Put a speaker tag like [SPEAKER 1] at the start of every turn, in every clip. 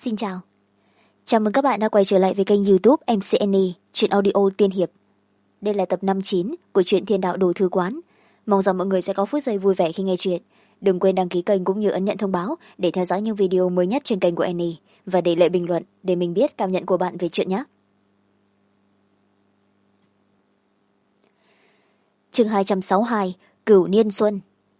[SPEAKER 1] Xin chào. Chào mừng các bạn đã quay trở lại với kênh YouTube MC Annie, truyện audio tiên hiệp. Đây là tập 59 của truyện Thiên Đạo Đồ Thư Quán. Mong rằng mọi người sẽ có phút giây vui vẻ khi nghe truyện. Đừng quên đăng ký kênh cũng như ấn nhận thông báo để theo dõi những video mới nhất trên kênh của Annie và để lại bình luận để mình biết cảm nhận của bạn về truyện nhé. Chương 262, Cửu Niên Xuân.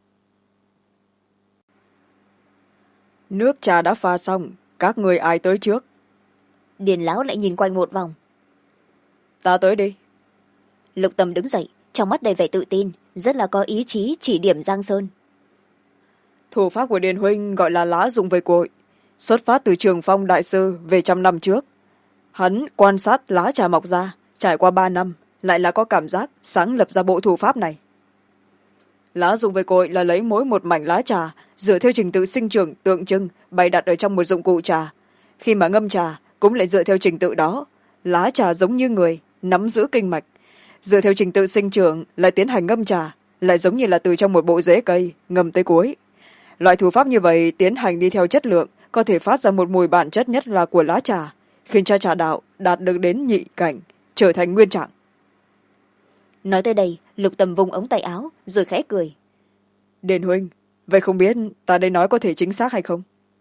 [SPEAKER 2] Nước trà đã pha xong, các người ai tới trước?
[SPEAKER 1] Điền lão lại nhìn quanh một vòng.
[SPEAKER 2] Ta tới đi.
[SPEAKER 1] Lục Tâm đứng dậy, trong mắt đầy vẻ tự tin, rất là có ý chí chỉ điểm Giang Sơn.
[SPEAKER 2] Thủ pháp của Điền huynh gọi là lá dụng về cội, xuất phát từ Trường Phong đại sư về 100 năm trước. Hắn quan sát lá trà mọc ra, trải qua 3 năm, lại là có cảm giác sáng lập ra bộ thủ pháp này. Lá dụng về cội là lấy mỗi một mảnh lá trà dựa theo trình tự sinh trưởng tượng trưng bày đặt ở trong một dụng cụ trà. Khi mà ngâm trà cũng lại dựa theo trình tự đó. Lá trà giống như người nắm giữ kinh mạch, dựa theo trình tự sinh trưởng lại tiến hành ngâm trà, lại giống như là từ trong một bộ rễ cây ngâm tới cuối. Loại thủ pháp như vậy tiến hành đi theo chất lượng, có thể phát ra một mùi bản chất nhất là của lá trà, khiến cho trà đạo đạt được đến nhị cảnh, trở thành nguyên trạng.
[SPEAKER 1] Nói tới đây, Lục Tâm vung ống tay áo rồi khẽ cười.
[SPEAKER 2] Điền huynh, vậy không biết ta đây nói có thể chính xác hay không?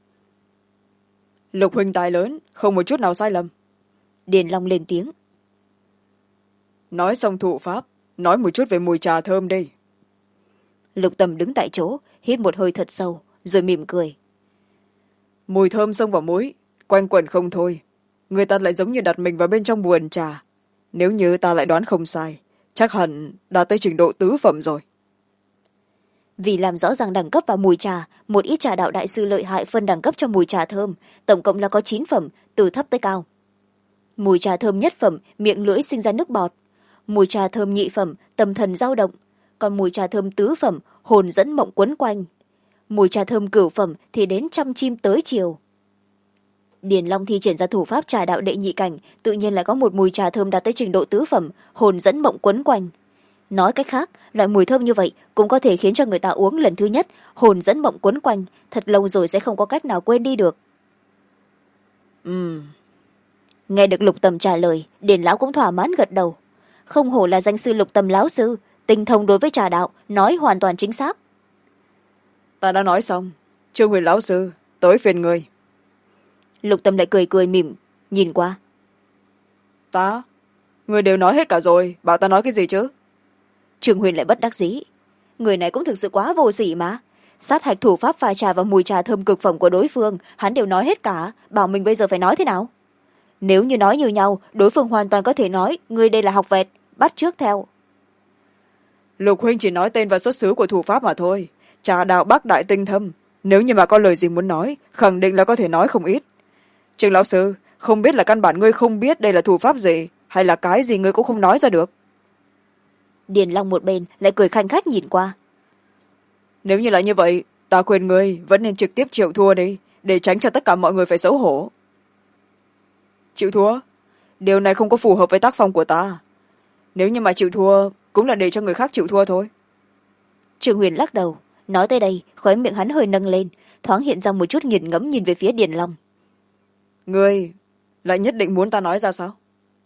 [SPEAKER 2] Lục huynh tài lớn, không một chút nào sai lầm.
[SPEAKER 1] Điền Long lên tiếng.
[SPEAKER 2] Nói xong thủ pháp, nói một chút về mùi trà thơm đi.
[SPEAKER 1] Lục Tâm đứng tại chỗ, hít một hơi thật sâu, rồi mỉm cười.
[SPEAKER 2] Mùi thơm xông vào mũi, quanh quẩn không thôi. Người ta lại giống như đặt mình vào bên trong buồn trà. Nếu như ta lại đoán không sai, chắc hẳn đã tới trình độ tứ phẩm rồi.
[SPEAKER 1] Vì làm rõ ràng đẳng cấp và mùi trà, một ít trà đạo đại sư lợi hại phân đẳng cấp cho mùi trà thơm, tổng cộng là có 9 phẩm, từ thấp tới cao. Mùi trà thơm nhất phẩm, miệng lưỡi sinh ra nước bọt. Mùi trà thơm nhị phẩm, tâm thần dao động. Còn mùi trà thơm tứ phẩm, hồn dẫn mộng quấn quanh. Mùi trà thơm cửu phẩm thì đến trăm chim tới chiều. Điền Long thi triển ra thủ pháp trà đạo đệ nhị cảnh, tự nhiên lại có một mùi trà thơm đạt tới trình độ tứ phẩm, hồn dẫn mộng quấn quanh. Nói cách khác, loại mùi thơm như vậy cũng có thể khiến cho người ta uống lần thứ nhất, hồn dẫn mộng quấn quanh, thật lâu rồi sẽ không có cách nào quên đi được. Nghe được Lục Tâm trả lời, Điền lão cũng thỏa mãn gật đầu. Không hổ là danh sư Lục Tâm lão sư, tinh thông đối với trà đạo, nói hoàn toàn chính xác.
[SPEAKER 2] Ta đã nói xong, Trương Huyền lão sư, tới phiền người.
[SPEAKER 1] Lục Tâm lại cười cười mỉm, nhìn qua.
[SPEAKER 2] Ta? Người đều nói hết cả rồi, bảo ta nói cái gì chứ?
[SPEAKER 1] Trương Huyền lại bất đắc dĩ. Người này cũng thực sự quá vô sỉ mà. Sát hạch thủ pháp pha trà và mùi trà thơm cực phẩm của đối phương, hắn đều nói hết cả, bảo mình bây giờ phải nói thế nào? Nếu như nói như nhau, đối phương hoàn toàn có thể nói, người đây là học vẹt, bắt chước theo.
[SPEAKER 2] Lục huynh chỉ nói tên và xuất xứ của thủ pháp mà thôi. Trà đạo Bắc đại tinh thâm, nếu như mà có lời gì muốn nói, khẳng định là có thể nói không ít. Trương lão sư, không biết là căn bản ngươi không biết đây là thủ pháp gì, hay là cái gì ngươi cũng không nói ra được.
[SPEAKER 1] Điền Long một bên lại cười khanh khách nhìn qua.
[SPEAKER 2] Nếu như là như vậy, ta khuyên ngươi vẫn nên trực tiếp chịu thua đi, để tránh cho tất cả mọi người phải xấu hổ. Chịu thua? Điều này không có phù hợp với tác phong của ta. Nếu như mà chịu thua, cũng là để cho người khác chịu thua thôi.
[SPEAKER 1] Trương Huyền lắc đầu, nói tới đây, khóe miệng hắn hơi nâng lên, thoáng hiện ra một chút nghiền ngẫm nhìn về phía Điền Long.
[SPEAKER 2] Ngươi lại nhất định muốn ta nói ra sao?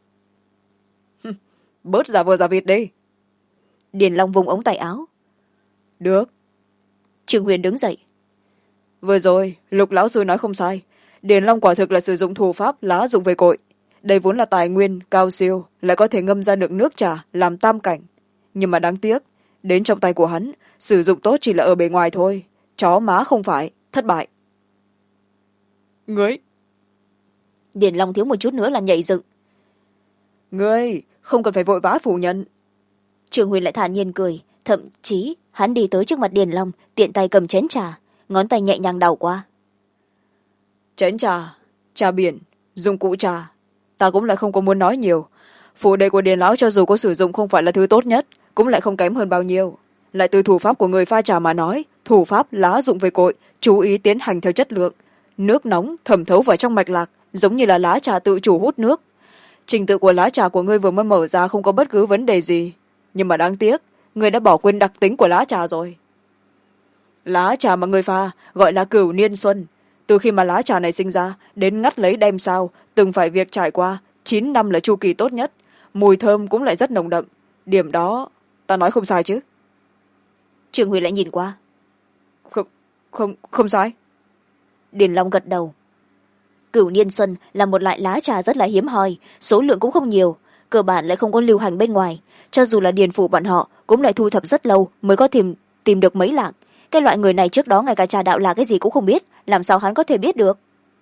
[SPEAKER 2] Bớt giả vờ giả vịt đi.
[SPEAKER 1] Điền Long vùng ống tay áo.
[SPEAKER 2] Được.
[SPEAKER 1] Trương Huyền đứng dậy.
[SPEAKER 2] Vừa rồi, Lục lão sư nói không sai. Điền Long quả thực là sử dụng thủ pháp lá dụng về cội. Đây vốn là tài nguyên cao siêu, lại có thể ngâm ra được nước trà làm tam cảnh. Nhưng mà đáng tiếc, đến trong tay của hắn, sử dụng tốt chỉ là ở bề ngoài thôi. Chó má không phải, thất bại. Ngươi!
[SPEAKER 1] Điền Long thiếu một chút nữa là nhảy dựng.
[SPEAKER 2] Ngươi, không cần phải vội vã phủ nhận.
[SPEAKER 1] Trương Huyền lại thản nhiên cười, thậm chí hắn đi tới trước mặt Điền Long, tiện tay cầm chén trà, ngón tay nhẹ nhàng đảo qua.
[SPEAKER 2] Chén trà, trà biển, dụng cụ trà. Ta cũng lại không có muốn nói nhiều. Phủ đệ của Điền lão cho dù có sử dụng không phải là thứ tốt nhất, cũng lại không kém hơn bao nhiêu. Lại từ thủ pháp của người pha trà mà nói, thủ pháp lá dụng về cội, chú ý tiến hành theo chất lượng. Nước nóng thẩm thấu vào trong mạch lạc, giống như là lá trà tự chủ hút nước. Trình tự của lá trà của ngươi vừa mới mở ra không có bất cứ vấn đề gì. Nhưng mà đáng tiếc, ngươi đã bỏ quên đặc tính của lá trà rồi. Lá trà mà ngươi pha gọi là Cửu Niên Xuân. từ khi mà lá trà này sinh ra đến ngắt lấy đem sao từng phải việc trải qua 9 năm là chu kỳ tốt nhất, mùi thơm cũng lại rất nồng đậm. Điểm đó ta nói không sai chứ?
[SPEAKER 1] Trương Huyền lại nhìn qua.
[SPEAKER 2] Không sai.
[SPEAKER 1] Điền Long gật đầu. Cửu Niên Xuân là một loại lá trà rất là hiếm hoi, số lượng cũng không nhiều, cơ bản lại không có lưu hành bên ngoài, cho dù là điền phủ bọn họ cũng lại thu thập rất lâu mới có tìm được mấy lạng. Cái loại người này trước đó ngay cả trà đạo là cái gì cũng không biết, làm sao hắn có thể biết được?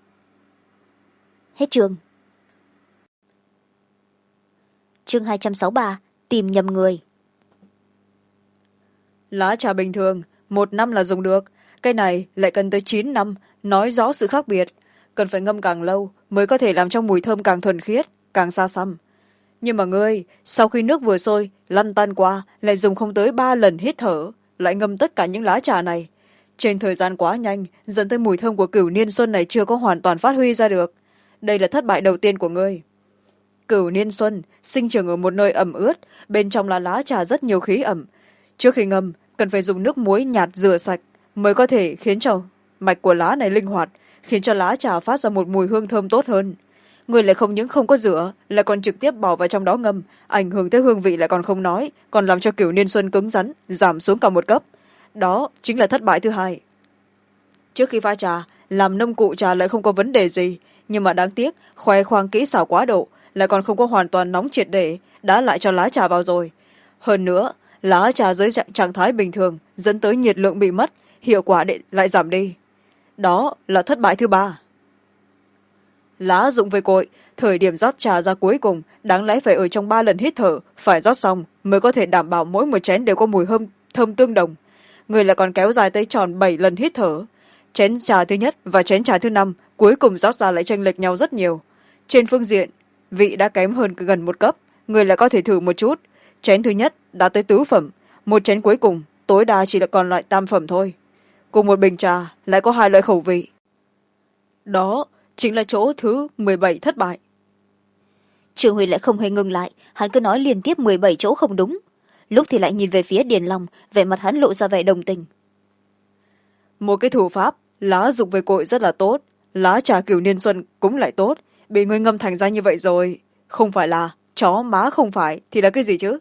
[SPEAKER 1] Hết chương. Chương 263, tìm nhầm người.
[SPEAKER 2] Lá trà bình thường 1 năm là dùng được, cái này lại cần tới 9 năm, nói rõ sự khác biệt. Cần phải ngâm càng lâu mới có thể làm cho mùi thơm càng thuần khiết, càng xa xăm. Nhưng mà ngươi sau khi nước vừa sôi lăn tăn qua lại dùng không tới 3 lần hít thở, lại ngâm tất cả những lá trà này. Trên thời gian quá nhanh dẫn tới mùi thơm của Cửu Niên Xuân này chưa có hoàn toàn phát huy ra được. Đây là thất bại đầu tiên của ngươi. Cửu Niên Xuân sinh trưởng ở một nơi ẩm ướt, bên trong là lá trà rất nhiều khí ẩm. Trước khi ngâm cần phải dùng nước muối nhạt rửa sạch mới có thể khiến cho mạch của lá này linh hoạt, khiến cho lá trà phát ra một mùi hương thơm tốt hơn. Người lại không những không có rửa lại còn trực tiếp bỏ vào trong đó ngâm, ảnh hưởng tới hương vị lại còn không nói, còn làm cho Cửu Niên Xuân cứng rắn, giảm xuống cả một cấp. Đó chính là thất bại thứ hai. Trước khi pha trà làm nông cụ trà lại không có vấn đề gì, nhưng mà đáng tiếc khoe khoang kỹ xảo quá độ, lại còn không có hoàn toàn nóng triệt để đã lại cho lá trà vào rồi. Hơn nữa lá trà dưới trạng thái bình thường dẫn tới nhiệt lượng bị mất, hiệu quả lại giảm đi. Đó là thất bại thứ ba. Lá dụng về cội, thời điểm rót trà ra cuối cùng đáng lẽ phải ở trong 3 lần hít thở, phải rót xong mới có thể đảm bảo mỗi một chén đều có mùi thơm tương đồng. Người lại còn kéo dài tới tròn 7 lần hít thở. Chén trà thứ nhất và chén trà thứ 5 cuối cùng rót ra lại chênh lệch nhau rất nhiều. Trên phương diện vị đã kém hơn gần một cấp, người lại có thể thử một chút. Chén thứ nhất đã tới tứ phẩm, một chén cuối cùng tối đa chỉ là còn lại tam phẩm thôi. Cùng một bình trà lại có 2 loại khẩu vị. Đó chính là chỗ thứ 17 thất bại.
[SPEAKER 1] Trương Huy lại không hề ngừng lại, hắn cứ nói liên tiếp 17 chỗ không đúng. Lúc thì lại nhìn về phía Điền Long, vẻ mặt hắn lộ ra vẻ đồng tình.
[SPEAKER 2] Một cái thủ pháp lá dụng về cội rất là tốt, lá trà Cửu Niên Xuân cũng lại tốt, bị ngươi ngâm thành ra như vậy rồi, không phải là chó má không phải thì là cái gì chứ?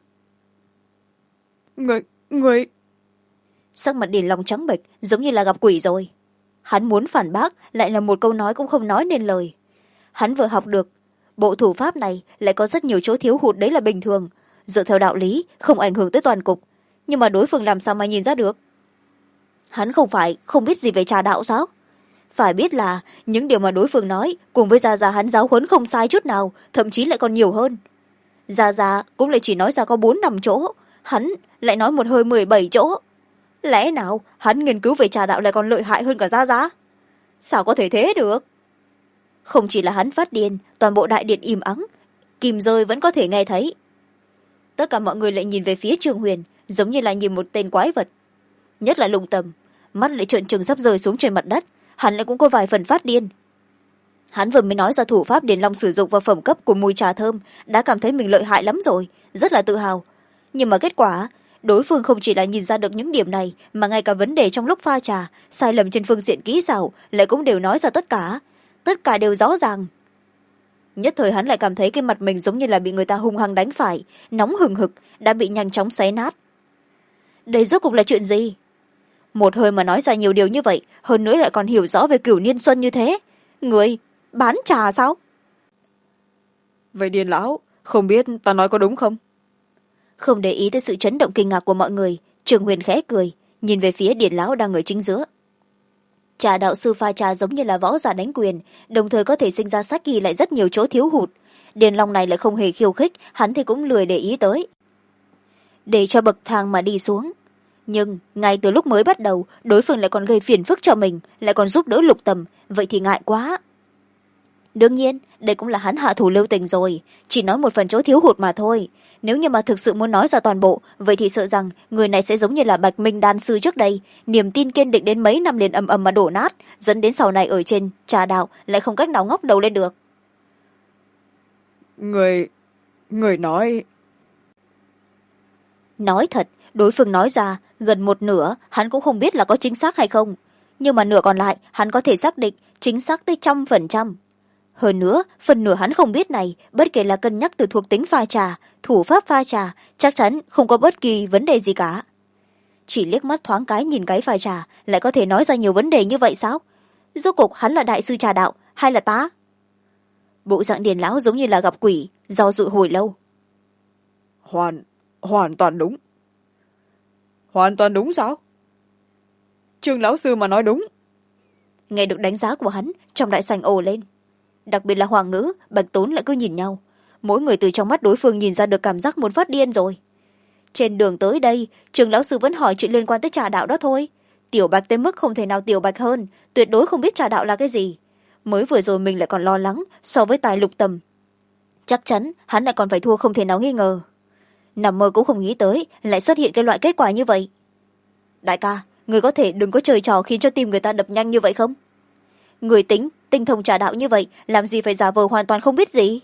[SPEAKER 2] Người
[SPEAKER 1] Sắc mặt Điền Long trắng bệch, giống như là gặp quỷ rồi. Hắn muốn phản bác, lại là một câu nói cũng không nói nên lời. Hắn vừa học được bộ thủ pháp này lại có rất nhiều chỗ thiếu hụt, đấy là bình thường, dựa theo đạo lý không ảnh hưởng tới toàn cục, nhưng mà đối phương làm sao mà nhìn ra được? Hắn không phải không biết gì về trà đạo sao? Phải biết là những điều mà đối phương nói cùng với Gia Gia hắn giáo huấn không sai chút nào, thậm chí lại còn nhiều hơn. Gia Gia cũng lại chỉ nói ra có 4-5 chỗ, hắn lại nói một hơi 17 chỗ. Lẽ nào hắn nghiên cứu về trà đạo lại còn lợi hại hơn cả Gia Gia? Sao có thể thế được? Không chỉ là hắn phát điên, toàn bộ đại điện im ắng, kìm rơi vẫn có thể nghe thấy. Tất cả mọi người lại nhìn về phía Trương Huyền, giống như là nhìn một tên quái vật. Nhất là Lục Tầm, mắt lại trợn trừng sắp rơi xuống trên mặt đất, hắn lại cũng có vài phần phát điên. Hắn vừa mới nói ra thủ pháp Điền Long sử dụng vào phẩm cấp của mùi trà thơm, đã cảm thấy mình lợi hại lắm rồi, rất là tự hào. Nhưng mà kết quả, đối phương không chỉ là nhìn ra được những điểm này, mà ngay cả vấn đề trong lúc pha trà, sai lầm trên phương diện kỹ xảo lại cũng đều nói ra tất cả đều rõ ràng. Nhất thời hắn lại cảm thấy cái mặt mình giống như là bị người ta hung hăng đánh phải, nóng hừng hực, đã bị nhanh chóng xé nát. Đây rốt cuộc là chuyện gì? Một hơi mà nói ra nhiều điều như vậy, hơn nữa lại còn hiểu rõ về Cửu Niên Xuân như thế. Người bán trà sao?
[SPEAKER 2] Vậy Điền lão, không biết ta nói có đúng không?
[SPEAKER 1] Không để ý tới sự chấn động kinh ngạc của mọi người, Trường Huyền khẽ cười, nhìn về phía Điền lão đang ở chính giữa. Trà đạo sư pha trà giống như là võ giả đánh quyền, đồng thời có thể sinh ra sách ghi lại rất nhiều chỗ thiếu hụt. Điền Long này lại không hề khiêu khích, hắn thì cũng lười để ý tới. Để cho bậc thang mà đi xuống. Nhưng ngay từ lúc mới bắt đầu, đối phương lại còn gây phiền phức cho mình, lại còn giúp đỡ Lục Tầm, vậy thì ngại quá. Đương nhiên, đây cũng là hắn hạ thủ lưu tình rồi, chỉ nói một phần chỗ thiếu hụt mà thôi. Nếu như mà thực sự muốn nói ra toàn bộ, vậy thì sợ rằng người này sẽ giống như là Bạch Minh đan sư trước đây, niềm tin kiên định đến mấy năm liền ầm ầm mà đổ nát, dẫn đến sau này ở trên trà đạo lại không cách nào ngóc đầu lên được.
[SPEAKER 2] Người nói
[SPEAKER 1] thật, đối phương nói ra gần một nửa hắn cũng không biết là có chính xác hay không, nhưng mà nửa còn lại hắn có thể xác định chính xác tới 100%. Hơn nữa phần nửa hắn không biết này, bất kể là cân nhắc từ thuộc tính pha trà, thủ pháp pha trà, chắc chắn không có bất kỳ vấn đề gì cả. Chỉ liếc mắt thoáng cái nhìn cái pha trà lại có thể nói ra nhiều vấn đề như vậy sao? Rốt cuộc hắn là đại sư trà đạo hay là tá? Bộ dạng Điền lão giống như là gặp quỷ, do dự hồi lâu.
[SPEAKER 2] Hoàn toàn đúng. Hoàn toàn đúng sao? Trương lão sư mà nói đúng.
[SPEAKER 1] Nghe được đánh giá của hắn, trong đại sảnh ồ lên. Đặc biệt là Hoàng Ngữ, Bạch Tốn lại cứ nhìn nhau. Mỗi người từ trong mắt đối phương nhìn ra được cảm giác muốn phát điên rồi. Trên đường tới đây, Trương lão sư vẫn hỏi chuyện liên quan tới trà đạo đó thôi. Tiểu Bạch tới mức không thể nào tiểu Bạch hơn, tuyệt đối không biết trà đạo là cái gì. Mới vừa rồi mình lại còn lo lắng so với tài Lục Tầm. Chắc chắn hắn lại còn phải thua không thể nào nghi ngờ. Nằm mơ cũng không nghĩ tới lại xuất hiện cái loại kết quả như vậy. Đại ca, người có thể đừng có chơi trò khiến cho tim người ta đập nhanh như vậy không? Người tinh thông trà đạo như vậy, làm gì phải giả vờ hoàn toàn không biết gì?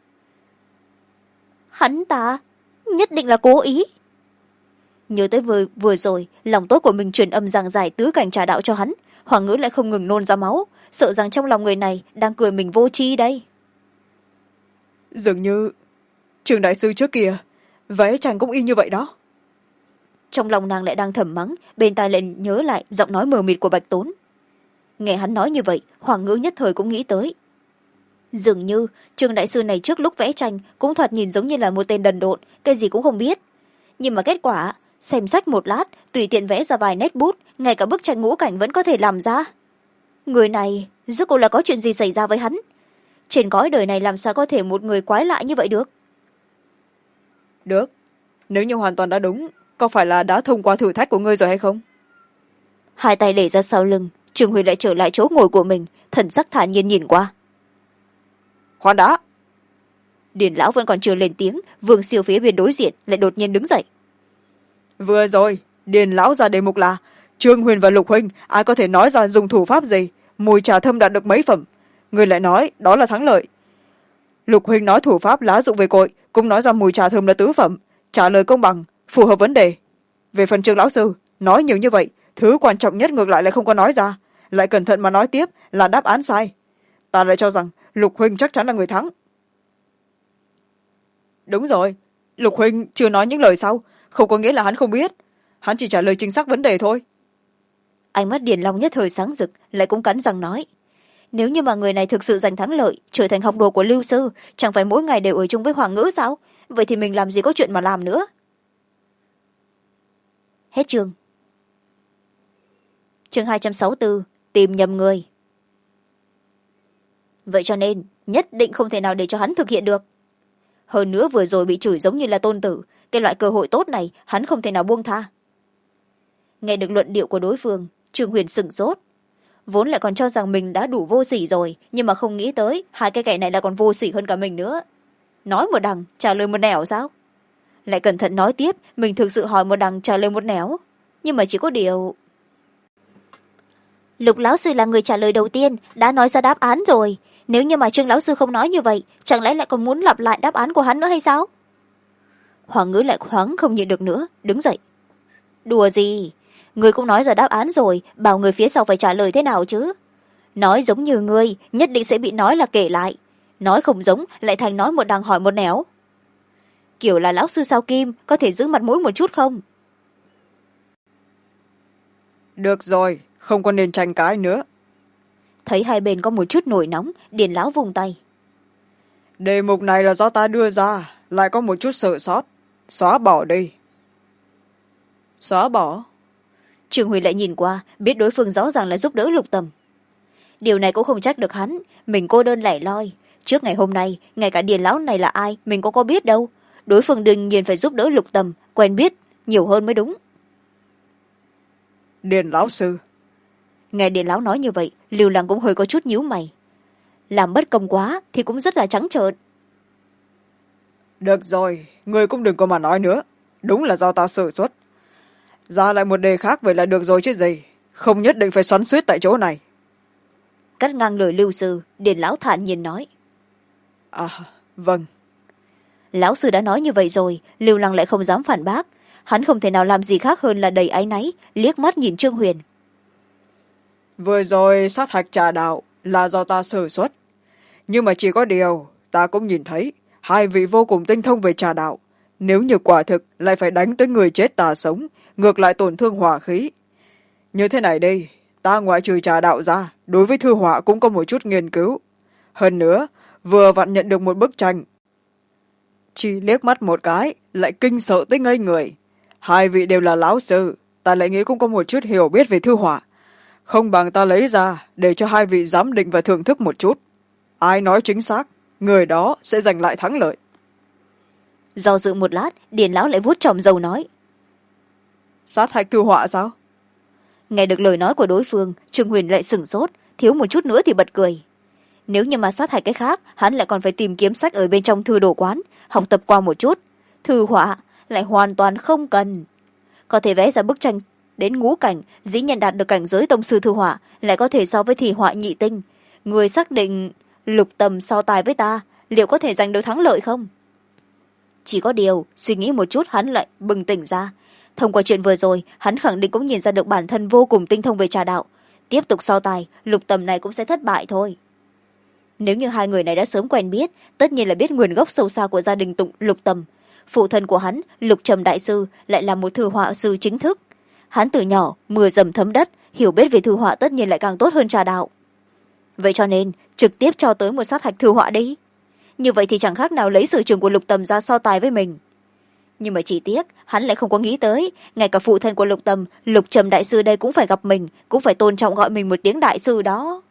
[SPEAKER 1] Hắn ta nhất định là cố ý. Nhớ tới vừa rồi lòng tốt của mình truyền âm giảng giải tứ cảnh trà đạo cho hắn, Hoàng Ngữ lại không ngừng nôn ra máu, sợ rằng trong lòng người này đang cười mình vô tri đây.
[SPEAKER 2] Dường như Trường đại sư trước kia vẽ chàng cũng y như vậy đó.
[SPEAKER 1] Trong lòng nàng lại đang thầm mắng, bên tai lại nhớ lại giọng nói mờ mịt của Bạch Tốn. Nghe hắn nói như vậy, Hoàng Ngữ nhất thời cũng nghĩ tới. Dường như Trương đại sư này trước lúc vẽ tranh cũng thoạt nhìn giống như là một tên đần độn, cái gì cũng không biết. Nhưng mà kết quả, xem sách một lát, tùy tiện vẽ ra vài nét bút, ngay cả bức tranh ngũ cảnh vẫn có thể làm ra. Người này, rốt cuộc là có chuyện gì xảy ra với hắn? Trên cõi đời này làm sao có thể một người quái lạ như vậy được?
[SPEAKER 2] Được, nếu như hoàn toàn đã đúng, có phải là đã thông qua thử thách của ngươi rồi hay không?
[SPEAKER 1] Hai tay để ra sau lưng, Trương Huy lại trở lại chỗ ngồi của mình, thần sắc thản nhiên nhìn qua.
[SPEAKER 2] Khoan đã.
[SPEAKER 1] Điền lão vẫn còn chưa lên tiếng, Vương Siêu phía bên đối diện lại đột nhiên đứng dậy.
[SPEAKER 2] Vừa rồi Điền lão ra đề mục là Trương Huyền và Lục huynh ai có thể nói ra dùng thủ pháp gì, mùi trà thơm đạt được mấy phẩm, người lại nói đó là thắng lợi. Lục huynh nói thủ pháp lá dụng về cội, cũng nói ra mùi trà thơm là tứ phẩm, trả lời công bằng, phù hợp vấn đề. Về phần Trương lão sư nói nhiều như vậy, thứ quan trọng nhất ngược lại không có nói ra, lại cẩn thận mà nói tiếp là đáp án sai. Ta lại cho rằng Lục huynh chắc chắn là người thắng. Đúng rồi, Lục huynh chưa nói những lời sau, không có nghĩa là hắn không biết, hắn chỉ trả lời chính xác vấn đề thôi.
[SPEAKER 1] Ánh mắt Điền Long nhất thời sáng rực, lại cũng cắn răng nói. Nếu như mà người này thực sự giành thắng lợi, trở thành học đồ của Lưu sư, chẳng phải mỗi ngày đều ở chung với Hoàng Ngữ sao? Vậy thì mình làm gì có chuyện mà làm nữa? Hết chương. Chương 264, tìm nhầm người. Vậy cho nên, nhất định không thể nào để cho hắn thực hiện được. Hơn nữa vừa rồi bị chửi giống như là tôn tử, cái loại cơ hội tốt này hắn không thể nào buông tha. Nghe được luận điệu của đối phương, Trương Huyền sửng sốt. Vốn lại còn cho rằng mình đã đủ vô sỉ rồi, nhưng mà không nghĩ tới hai cái kẻ này là còn vô sỉ hơn cả mình nữa. Nói một đằng trả lời một nẻo sao? Lại cẩn thận nói tiếp, mình thực sự hỏi một đằng trả lời một nẻo, nhưng mà chỉ có điều Lục lão sư là người trả lời đầu tiên, đã nói ra đáp án rồi. Nếu như mà Trương lão sư không nói như vậy, chẳng lẽ lại còn muốn lặp lại đáp án của hắn nữa hay sao? Hoàng Ngữ lại thoáng không nhịn được nữa, đứng dậy. Đùa gì? Người cũng nói ra đáp án rồi, bảo người phía sau phải trả lời thế nào chứ? Nói giống như ngươi, nhất định sẽ bị nói là kể lại. Nói không giống, lại thành nói một đằng hỏi một nẻo. Kiểu là lão sư sao Kim, có thể giữ mặt mũi một chút không?
[SPEAKER 2] Được rồi, không có nên tranh cãi nữa.
[SPEAKER 1] Thấy hai bên có một chút nổi nóng, Điền lão vùng tay.
[SPEAKER 2] Đề mục này là do ta đưa ra, lại có một chút sợ sót, xóa bỏ đi. Xóa bỏ?
[SPEAKER 1] Trương Huy lại nhìn qua, biết đối phương rõ ràng là giúp đỡ Lục Tầm. Điều này cũng không trách được hắn, mình cô đơn lẻ loi. Trước ngày hôm nay, ngay cả Điền lão này là ai mình cũng có biết đâu. Đối phương đương nhiên phải giúp đỡ Lục Tầm, quen biết nhiều hơn mới đúng.
[SPEAKER 2] Điền lão sư.
[SPEAKER 1] Nghe Điền lão nói như vậy, Lưu Lăng cũng hơi có chút nhíu mày. Làm bất công quá thì cũng rất là trắng trợn.
[SPEAKER 2] Được rồi, ngươi cũng đừng có mà nói nữa, đúng là do ta sơ suất. Ra lại một đề khác vậy là được rồi chứ gì, không nhất định phải xoắn xuýt tại chỗ này.
[SPEAKER 1] Cắt ngang lời Lưu sư, Điền lão thản nhiên nói.
[SPEAKER 2] À, vâng.
[SPEAKER 1] Lão sư đã nói như vậy rồi, Lưu Lăng lại không dám phản bác. Hắn không thể nào làm gì khác hơn là đầy áy náy, liếc mắt nhìn Trương Huyền.
[SPEAKER 2] vừa rồi sát hạch trà đạo là do ta sơ suất, nhưng mà chỉ có điều ta cũng nhìn thấy hai vị vô cùng tinh thông về trà đạo. Nếu như quả thực lại phải đánh tới người chết ta sống, ngược lại tổn thương hỏa khí. Như thế này đây, ta ngoại trừ trà đạo ra, đối với thư họa cũng có một chút nghiên cứu. Hơn nữa, vừa vặn nhận được một bức tranh. Chỉ liếc mắt một cái, lại kinh sợ tới ngây người. Hai vị đều là lão sư, ta lại nghĩ cũng có một chút hiểu biết về thư họa. Không bằng ta lấy ra, để cho hai vị giám định và thưởng thức một chút. Ai nói chính xác, người đó sẽ giành lại thắng lợi.
[SPEAKER 1] Do dự một lát, Điền lão lại vuốt tròm râu nói.
[SPEAKER 2] Sát hạch thư họa sao?
[SPEAKER 1] Nghe được lời nói của đối phương, Trương Huyền lại sửng sốt, thiếu một chút nữa thì bật cười. Nếu như mà sát hạch cái khác, hắn lại còn phải tìm kiếm sách ở bên trong thư đồ quán, học tập qua một chút. Thư họa lại hoàn toàn không cần. Có thể vẽ ra bức tranh đến ngũ cảnh, dĩ nhiên đạt được cảnh giới tông sư thư họa, lại có thể so với thì họa nhị tinh. Người xác định Lục Tầm so tài với ta, liệu có thể giành được thắng lợi không? Chỉ có điều, suy nghĩ một chút hắn lại bừng tỉnh ra. Thông qua chuyện vừa rồi, hắn khẳng định cũng nhìn ra được bản thân vô cùng tinh thông về trà đạo. Tiếp tục so tài, Lục Tầm này cũng sẽ thất bại thôi. Nếu như hai người này đã sớm quen biết, tất nhiên là biết nguồn gốc sâu xa của gia đình Lục Tầm. Phụ thân của hắn, Lục Trầm đại sư, lại là một thư họa sư chính thức. Hắn từ nhỏ mưa dầm thấm đất, hiểu biết về thư họa tất nhiên lại càng tốt hơn trà đạo. Vậy cho nên trực tiếp cho tới một sát hạch thư họa đi. Như vậy thì chẳng khác nào lấy sở trường của Lục Tầm ra so tài với mình. Nhưng mà chỉ tiếc hắn lại không có nghĩ tới, ngay cả phụ thân của Lục Tầm, Lục Trầm đại sư đây cũng phải gặp mình, cũng phải tôn trọng gọi mình một tiếng đại sư đó.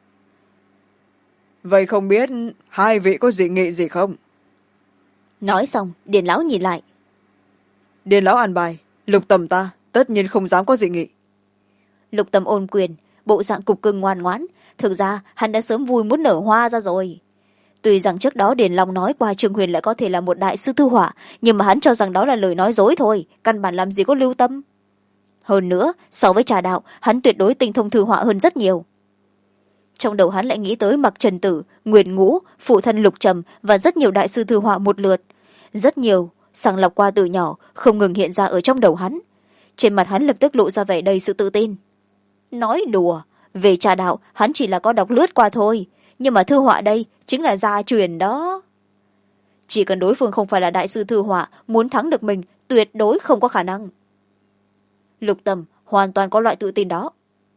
[SPEAKER 2] Vậy không biết hai vị có dị nghị gì không?
[SPEAKER 1] Nói xong, Điền lão nhìn lại.
[SPEAKER 2] Điền lão an bài, Lục Tầm ta tất nhiên không dám có dị nghị.
[SPEAKER 1] Lục Tầm ôn quyền, bộ dạng cục cưng ngoan ngoãn. Thực ra hắn đã sớm vui muốn nở hoa ra rồi. Tuy rằng trước đó Điền Long nói qua Trương Huyền lại có thể là một đại sư thư họa, nhưng mà hắn cho rằng đó là lời nói dối thôi, căn bản làm gì có lưu tâm. Hơn nữa, so với trà đạo, hắn tuyệt đối tinh thông thư họa hơn rất nhiều. Trong đầu hắn lại nghĩ tới Mặc Trần Tử, Nguyên Ngũ, phụ thân Lục Trầm và rất nhiều đại sư thư họa một lượt. Rất nhiều, sàng lọc qua từ nhỏ, không ngừng hiện ra ở trong đầu hắn. Trên mặt hắn lập tức lộ ra vẻ đầy sự tự tin. Nói đùa, về trà đạo hắn chỉ là có đọc lướt qua thôi, nhưng mà thư họa đây chính là gia truyền đó. Chỉ cần đối phương không phải là đại sư thư họa, muốn thắng được mình tuyệt đối không có khả năng. Lục Tầm hoàn toàn có loại tự tin đó.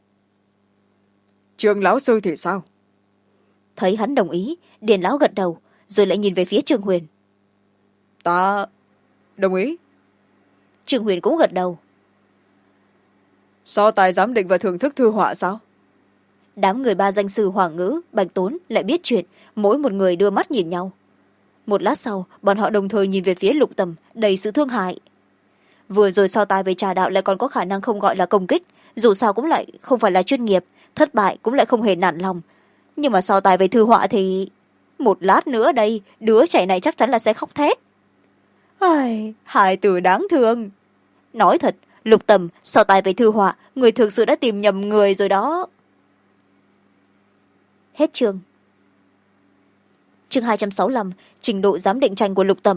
[SPEAKER 2] Trương lão sư thì sao?
[SPEAKER 1] Thấy hắn đồng ý, Điền lão gật đầu, rồi lại nhìn về phía Trương Huyền.
[SPEAKER 2] Ta đồng ý.
[SPEAKER 1] Trương Huyền cũng gật đầu.
[SPEAKER 2] So tài giám định và thưởng thức thư họa sao?
[SPEAKER 1] Đám người ba danh sư Hoàng Ngữ, Bạch Tốn lại biết chuyện, mỗi một người đưa mắt nhìn nhau. Một lát sau, bọn họ đồng thời nhìn về phía Lục Tầm, đầy sự thương hại. Vừa rồi so tài về trà đạo lại còn có khả năng không gọi là công kích, dù sao cũng lại không phải là chuyên nghiệp, thất bại cũng lại không hề nản lòng. Nhưng mà so tài về thư họa thì... một lát nữa đây, đứa trẻ này chắc chắn là sẽ khóc thét. Ai, hai từ đáng thương. Nói thật, Lục Tầm so tài về thư họa, người thực sự đã tìm nhầm người rồi đó. Hết chương. Chương 265, trình độ giám định tranh của Lục Tầm.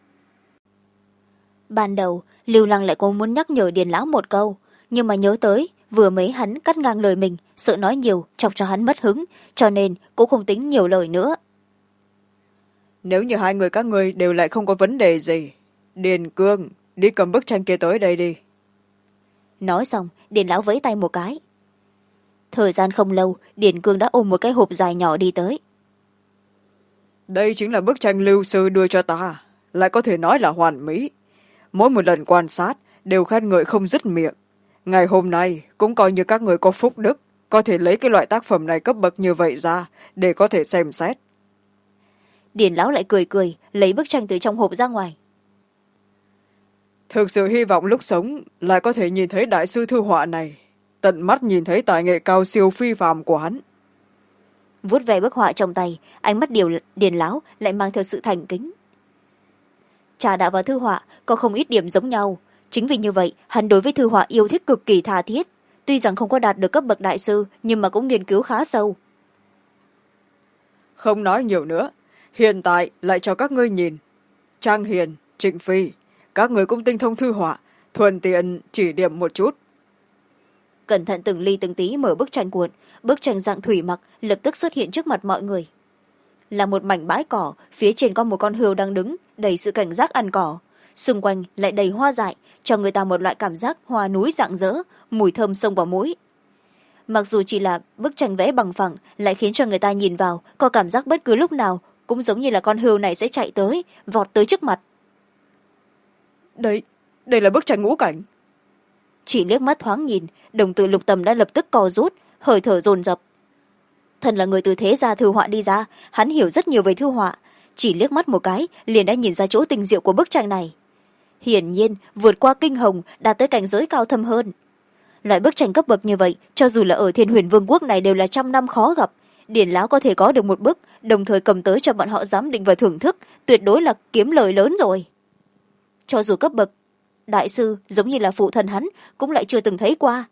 [SPEAKER 1] Ban đầu, Lưu Lăng lại cố muốn nhắc nhở Điền lão một câu, nhưng mà nhớ tới, vừa mấy hắn cắt ngang lời mình, sợ nói nhiều, chọc cho hắn mất hứng, cho nên cũng không tính nhiều lời nữa.
[SPEAKER 2] Nếu như hai người các ngươi đều lại không có vấn đề gì, Điền Cương, đi cầm bức tranh kia tới đây đi.
[SPEAKER 1] Nói xong, Điền lão vẫy tay một cái. Thời gian không lâu, Điền Cương đã ôm một cái hộp dài nhỏ đi tới.
[SPEAKER 2] Đây chính là bức tranh Lưu sư đưa cho ta, lại có thể nói là hoàn mỹ. Mỗi một lần quan sát đều khen ngợi không dứt miệng. Ngày hôm nay cũng coi như các người có phúc đức, có thể lấy cái loại tác phẩm này cấp bậc như vậy ra để có thể xem xét.
[SPEAKER 1] Điền lão lại cười cười, lấy bức tranh từ trong hộp ra ngoài.
[SPEAKER 2] Thực sự hy vọng lúc sống lại có thể nhìn thấy đại sư thư họa này, tận mắt nhìn thấy tài nghệ cao siêu phi phàm của hắn.
[SPEAKER 1] Vuốt về bức họa trong tay, ánh mắt Điền lão lại mang theo sự thành kính. Trà đạo và thư họa có không ít điểm giống nhau, chính vì như vậy hắn đối với thư họa yêu thích cực kỳ tha thiết, tuy rằng không có đạt được cấp bậc đại sư nhưng mà cũng nghiên cứu khá sâu.
[SPEAKER 2] Không nói nhiều nữa, hiện tại lại cho các ngươi nhìn. Trang Hiền, Trịnh Phi, các người cũng tinh thông thư họa, thuận tiện chỉ điểm một chút.
[SPEAKER 1] cẩn thận từng ly từng tí mở bức tranh cuộn. Bức tranh dạng thủy mặc lập tức xuất hiện trước mặt mọi người. Là một mảnh bãi cỏ, phía trên có một con hươu đang đứng đầy sự cảnh giác ăn cỏ, xung quanh lại đầy hoa dại, cho người ta một loại cảm giác hoa núi rạng rỡ, mùi thơm xông vào mũi. Mặc dù chỉ là bức tranh vẽ bằng phẳng, lại khiến cho người ta nhìn vào có cảm giác bất cứ lúc nào cũng giống như là con hươu này sẽ chạy tới, vọt tới trước mặt.
[SPEAKER 2] Đây là bức tranh ngũ cảnh.
[SPEAKER 1] Chỉ liếc mắt thoáng nhìn, đồng tử Lục Tầm đã lập tức co rút, hơi thở dồn dập. Thần là người từ thế gia thư họa đi ra, hắn hiểu rất nhiều về thư họa, chỉ liếc mắt một cái liền đã nhìn ra chỗ tinh diệu của bức tranh này. Hiển nhiên vượt qua kinh hồng, đạt tới cảnh giới cao thâm hơn. Loại bức tranh cấp bậc như vậy, cho dù là ở Thiên Huyền Vương quốc này đều là trăm năm khó gặp. Điển lão có thể có được một bức, đồng thời cầm tới cho bọn họ giám định và thưởng thức, tuyệt đối là kiếm lời lớn rồi. Cho dù cấp bậc đại sư giống như là phụ thân hắn cũng lại chưa từng thấy qua.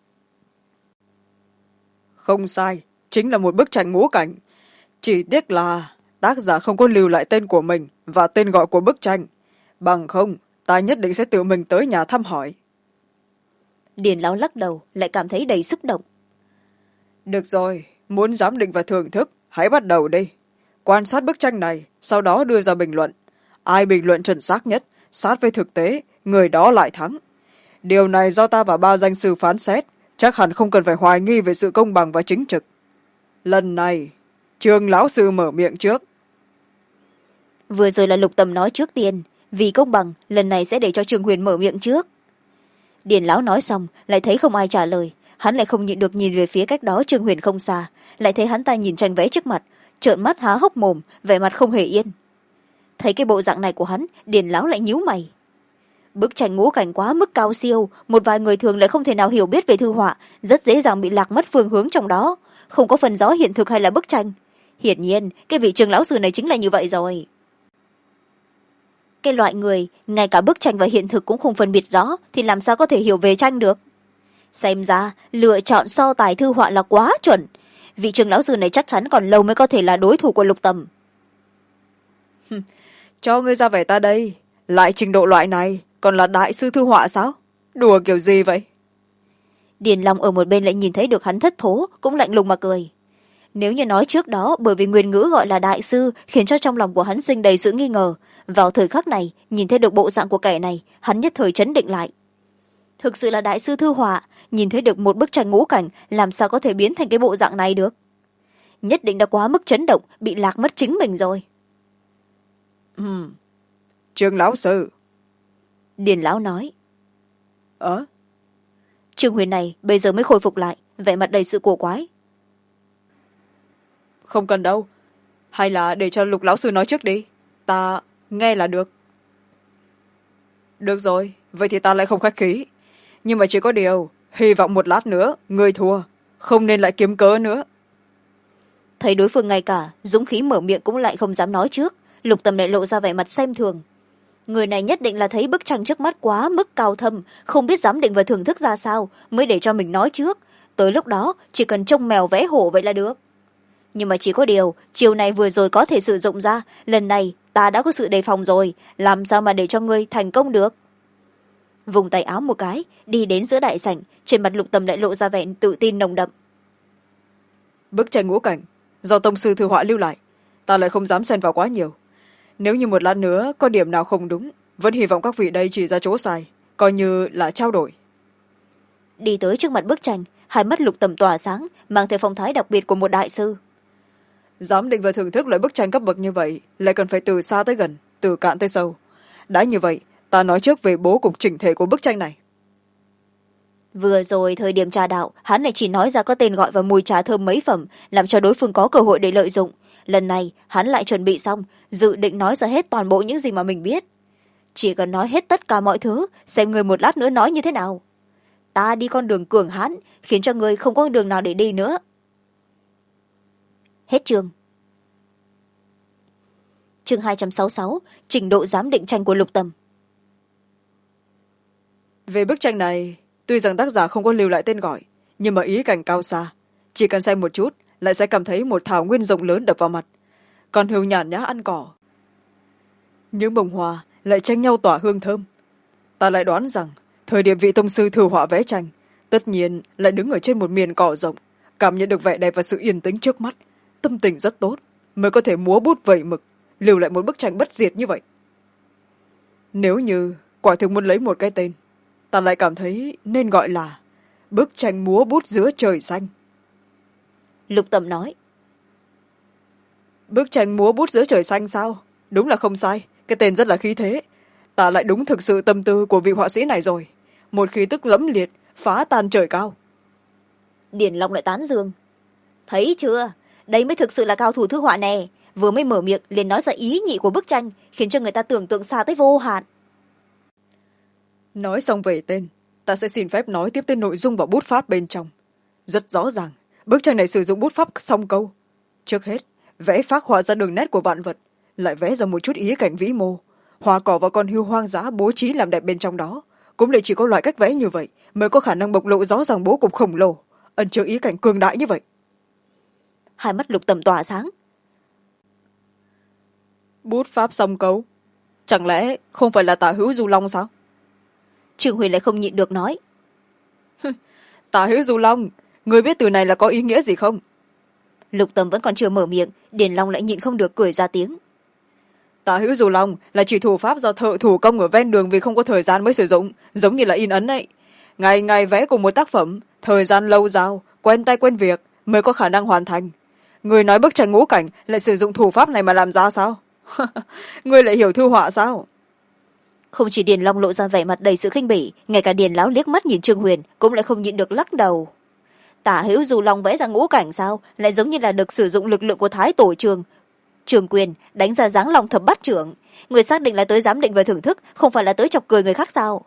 [SPEAKER 2] Không sai, chính là một bức tranh ngũ cảnh. Chỉ tiếc là tác giả không có lưu lại tên của mình và tên gọi của bức tranh. Bằng không, ta nhất định sẽ tự mình tới nhà thăm hỏi.
[SPEAKER 1] Điền lão lắc đầu, lại cảm thấy đầy xúc động.
[SPEAKER 2] Được rồi, muốn giám định và thưởng thức, hãy bắt đầu đi. Quan sát bức tranh này, sau đó đưa ra bình luận. Ai bình luận chuẩn xác nhất, sát với thực tế, người đó lại thắng. Điều này do ta và ba danh sư phán xét, chắc hẳn không cần phải hoài nghi về sự công bằng và chính trực. Lần này, Trương lão sư mở miệng trước.
[SPEAKER 1] Vừa rồi là Lục Tầm nói trước tiên, vì công bằng, lần này sẽ để cho Trương Huyền mở miệng trước. Điền lão nói xong, lại thấy không ai trả lời, hắn lại không nhịn được nhìn về phía cách đó Trương Huyền không xa, lại thấy hắn ta nhìn tranh vẽ trước mặt, trợn mắt há hốc mồm, vẻ mặt không hề yên. Thấy cái bộ dạng này của hắn, Điền lão lại nhíu mày. Bức tranh ngũ cảnh quá mức cao siêu, một vài người thường lại không thể nào hiểu biết về thư họa, rất dễ dàng bị lạc mất phương hướng trong đó, không có phần rõ hiện thực hay là bức tranh. Hiển nhiên cái vị Trương lão sư này chính là như vậy rồi. Cái loại người ngay cả bức tranh và hiện thực cũng không phân biệt rõ thì làm sao có thể hiểu về tranh được. Xem ra lựa chọn so tài thư họa là quá chuẩn, vị Trương lão sư này chắc chắn còn lâu mới có thể là đối thủ của Lục Tầm.
[SPEAKER 2] Cho ngươi ra vẻ ta đây, lại trình độ loại này còn là đại sư thư họa sao? Đùa kiểu gì vậy?
[SPEAKER 1] Điền Long ở một bên lại nhìn thấy được hắn thất thố, cũng lạnh lùng mà cười. Nếu như nói trước đó bởi vì nguyên ngữ gọi là đại sư khiến cho trong lòng của hắn sinh đầy sự nghi ngờ, vào thời khắc này nhìn thấy được bộ dạng của kẻ này, hắn nhất thời chấn định lại. Thực sự là đại sư thư họa, nhìn thấy được một bức tranh ngũ cảnh làm sao có thể biến thành cái bộ dạng này được. Nhất định đã quá mức chấn động, bị lạc mất chính mình rồi.
[SPEAKER 2] Trương lão sư.
[SPEAKER 1] Điền lão nói.
[SPEAKER 2] Trương
[SPEAKER 1] Huyền này bây giờ mới khôi phục lại, vẻ mặt đầy sự cổ quái.
[SPEAKER 2] Không cần đâu, hay là để cho Lục lão sư nói trước đi, ta nghe là được. Được rồi, vậy thì ta lại không khách khí, nhưng mà chỉ có điều hy vọng một lát nữa người thua, không nên lại kiếm cớ nữa.
[SPEAKER 1] Thấy đối phương ngay cả dũng khí mở miệng cũng lại không dám nói trước, Lục Tầm lại lộ ra vẻ mặt xem thường. Người này nhất định là thấy bức tranh trước mắt quá mức cao thâm, không biết giám định và thưởng thức ra sao mới để cho mình nói trước, tới lúc đó chỉ cần trông mèo vẽ hổ vậy là được. Nhưng mà chỉ có điều chiều này vừa rồi có thể sử dụng ra, lần này ta đã có sự đề phòng rồi, làm sao mà để cho ngươi thành công được. Vùng tay áo một cái, đi đến giữa đại sảnh, trên mặt Lục Tầm lại lộ ra vẻ tự tin nồng đậm.
[SPEAKER 2] Bức tranh ngũ cảnh do tông sư thư họa lưu lại, ta lại không dám xen vào quá nhiều. Nếu như một lát nữa có điểm nào không đúng, vẫn hy vọng các vị đây chỉ ra chỗ sai, coi như là trao đổi.
[SPEAKER 1] Đi tới trước mặt bức tranh, hai mắt Lục Tầm tỏa sáng, mang theo phong thái đặc biệt của một đại sư.
[SPEAKER 2] Giám định và thưởng thức loại bức tranh cấp bậc như vậy lại cần phải từ xa tới gần, từ cạn tới sâu. Đã như vậy, ta nói trước về bố cục chỉnh thể của bức tranh này.
[SPEAKER 1] Vừa rồi thời điểm trà đạo, hắn này chỉ nói ra có tên gọi và mùi trà thơm mấy phẩm, làm cho đối phương có cơ hội để lợi dụng. Lần này hắn lại chuẩn bị xong, dự định nói ra hết toàn bộ những gì mà mình biết. Chỉ cần nói hết tất cả mọi thứ, xem người một lát nữa nói như thế nào. Ta đi con đường cường hãn, khiến cho người không có đường nào để đi nữa. Hết chương. Chương 266, trình độ giám định tranh của Lục Tầm.
[SPEAKER 2] Về bức tranh này, tuy rằng tác giả không có lưu lại tên gọi, nhưng mà ý cảnh cao xa, chỉ cần xem một chút lại sẽ cảm thấy một thảo nguyên rộng lớn đập vào mặt, còn hươu nhàn nhã ăn cỏ, những bông hoa lại tranh nhau tỏa hương thơm. Ta lại đoán rằng thời điểm vị tông sư thư họa vẽ tranh, tất nhiên lại đứng ở trên một miền cỏ rộng, cảm nhận được vẻ đẹp và sự yên tĩnh trước mắt, tâm tình rất tốt, mới có thể múa bút vẩy mực, lưu lại một bức tranh bất diệt như vậy. Nếu như quả thực muốn lấy một cái tên, ta lại cảm thấy nên gọi là bức tranh múa bút giữa trời xanh.
[SPEAKER 1] Lục Tầm nói.
[SPEAKER 2] Bức tranh múa bút giữa trời xanh sao? Đúng là không sai, cái tên rất là khí thế. Ta lại đúng thực sự tâm tư của vị họa sĩ này rồi, một khí tức lẫm liệt phá tan trời cao.
[SPEAKER 1] Điền Long lại tán dương. Thấy chưa, đây mới thực sự là cao thủ thư họa nè, vừa mới mở miệng liền nói ra ý nhị của bức tranh, khiến cho người ta tưởng tượng xa tới vô hạn.
[SPEAKER 2] Nói xong về tên, ta sẽ xin phép nói tiếp tới nội dung và bút pháp bên trong. Rất rõ ràng, bức tranh này sử dụng bút pháp song câu. Trước hết, vẽ phác họa ra đường nét của vạn vật, lại vẽ ra một chút ý cảnh vĩ mô. Hoa cỏ và con hươu hoang dã bố trí làm đẹp bên trong đó. Cũng để chỉ có loại cách vẽ như vậy mới có khả năng bộc lộ rõ ràng bố cục khổng lồ, ẩn chứa ý cảnh cường đại như vậy.
[SPEAKER 1] Hai mắt Lục Tầm tỏa sáng.
[SPEAKER 2] Bút pháp song câu, chẳng lẽ không phải là Tả Hữu Du Long sao?
[SPEAKER 1] Trương Huyền lại không nhịn được nói.
[SPEAKER 2] Tả Hữu Du Long, người biết từ này là có ý nghĩa gì không?
[SPEAKER 1] Lục Tầm vẫn còn chưa mở miệng, Điền Long lại nhịn không được cười ra tiếng.
[SPEAKER 2] Tả Hữu Du Long là chỉ thủ pháp do thợ thủ công ở ven đường vì không có thời gian mới sử dụng, giống như là in ấn ấy. Ngày ngày vẽ cùng một tác phẩm, thời gian lâu dài, quen tay quen việc mới có khả năng hoàn thành. Người nói bức tranh ngũ cảnh lại sử dụng thủ pháp này mà làm ra sao? Người lại hiểu thư họa sao?
[SPEAKER 1] Không chỉ Điền Long lộ ra vẻ mặt đầy sự khinh bỉ, ngay cả Điền Lão liếc mắt nhìn Trương Huyền cũng lại không nhịn được lắc đầu. Tả Hữu Du Long vẽ ra ngũ cảnh sao, lại giống như là được sử dụng lực lượng của Thái Tổ Trường Quyền đánh ra dáng lòng thập bát trưởng. Người xác định là tới giám định và thưởng thức, không phải là tới chọc cười người khác sao?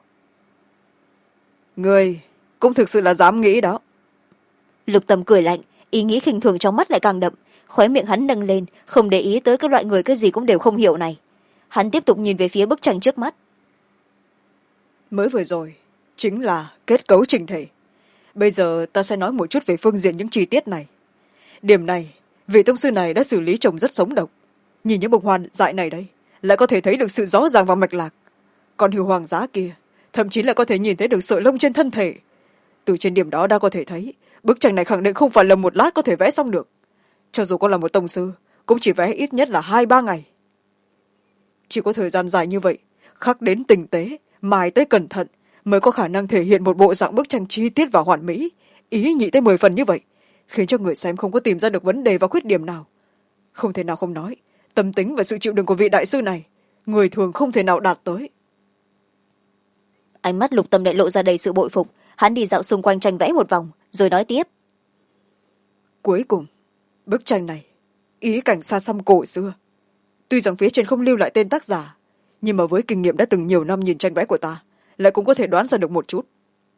[SPEAKER 2] Người cũng thực sự là dám nghĩ đó.
[SPEAKER 1] Lục Tầm cười lạnh, ý nghĩ khinh thường trong mắt lại càng đậm, khóe miệng hắn nâng lên, không để ý tới cái loại người cái gì cũng đều không hiểu này. Hắn tiếp tục nhìn về phía bức tranh trước mắt.
[SPEAKER 2] Mới vừa rồi chính là kết cấu trình thể. Bây giờ ta sẽ nói một chút về phương diện những chi tiết này. Điểm này, vị tông sư này đã xử lý trông rất sống động. Nhìn những bông hoa dại này đây, lại có thể thấy được sự rõ ràng và mạch lạc. Còn hươu hoàng giá kia, thậm chí là có thể nhìn thấy được sợi lông trên thân thể. Từ trên điểm đó đã có thể thấy, bức tranh này khẳng định không phải là một lát có thể vẽ xong được. Cho dù có là một tông sư, cũng chỉ vẽ ít nhất là 2-3 ngày. Chỉ có thời gian dài như vậy, khắc đến tinh tế, mài tới cẩn thận, mới có khả năng thể hiện một bộ dạng bức tranh chi tiết và hoàn mỹ, ý nhị tới 10 phần như vậy, khiến cho người xem không có tìm ra được vấn đề và khuyết điểm nào. Không thể nào không nói, tâm tính và sự chịu đựng của vị đại sư này, người thường không thể nào đạt tới.
[SPEAKER 1] Ánh mắt Lục Tầm lại lộ ra đầy sự bội phục, hắn đi dạo xung quanh tranh vẽ một vòng, rồi nói tiếp.
[SPEAKER 2] Cuối cùng, bức tranh này, ý cảnh xa xăm cổ xưa. Tuy rằng phía trên không lưu lại tên tác giả, nhưng mà với kinh nghiệm đã từng nhiều năm nhìn tranh vẽ của ta, lại cũng có thể đoán ra được một chút.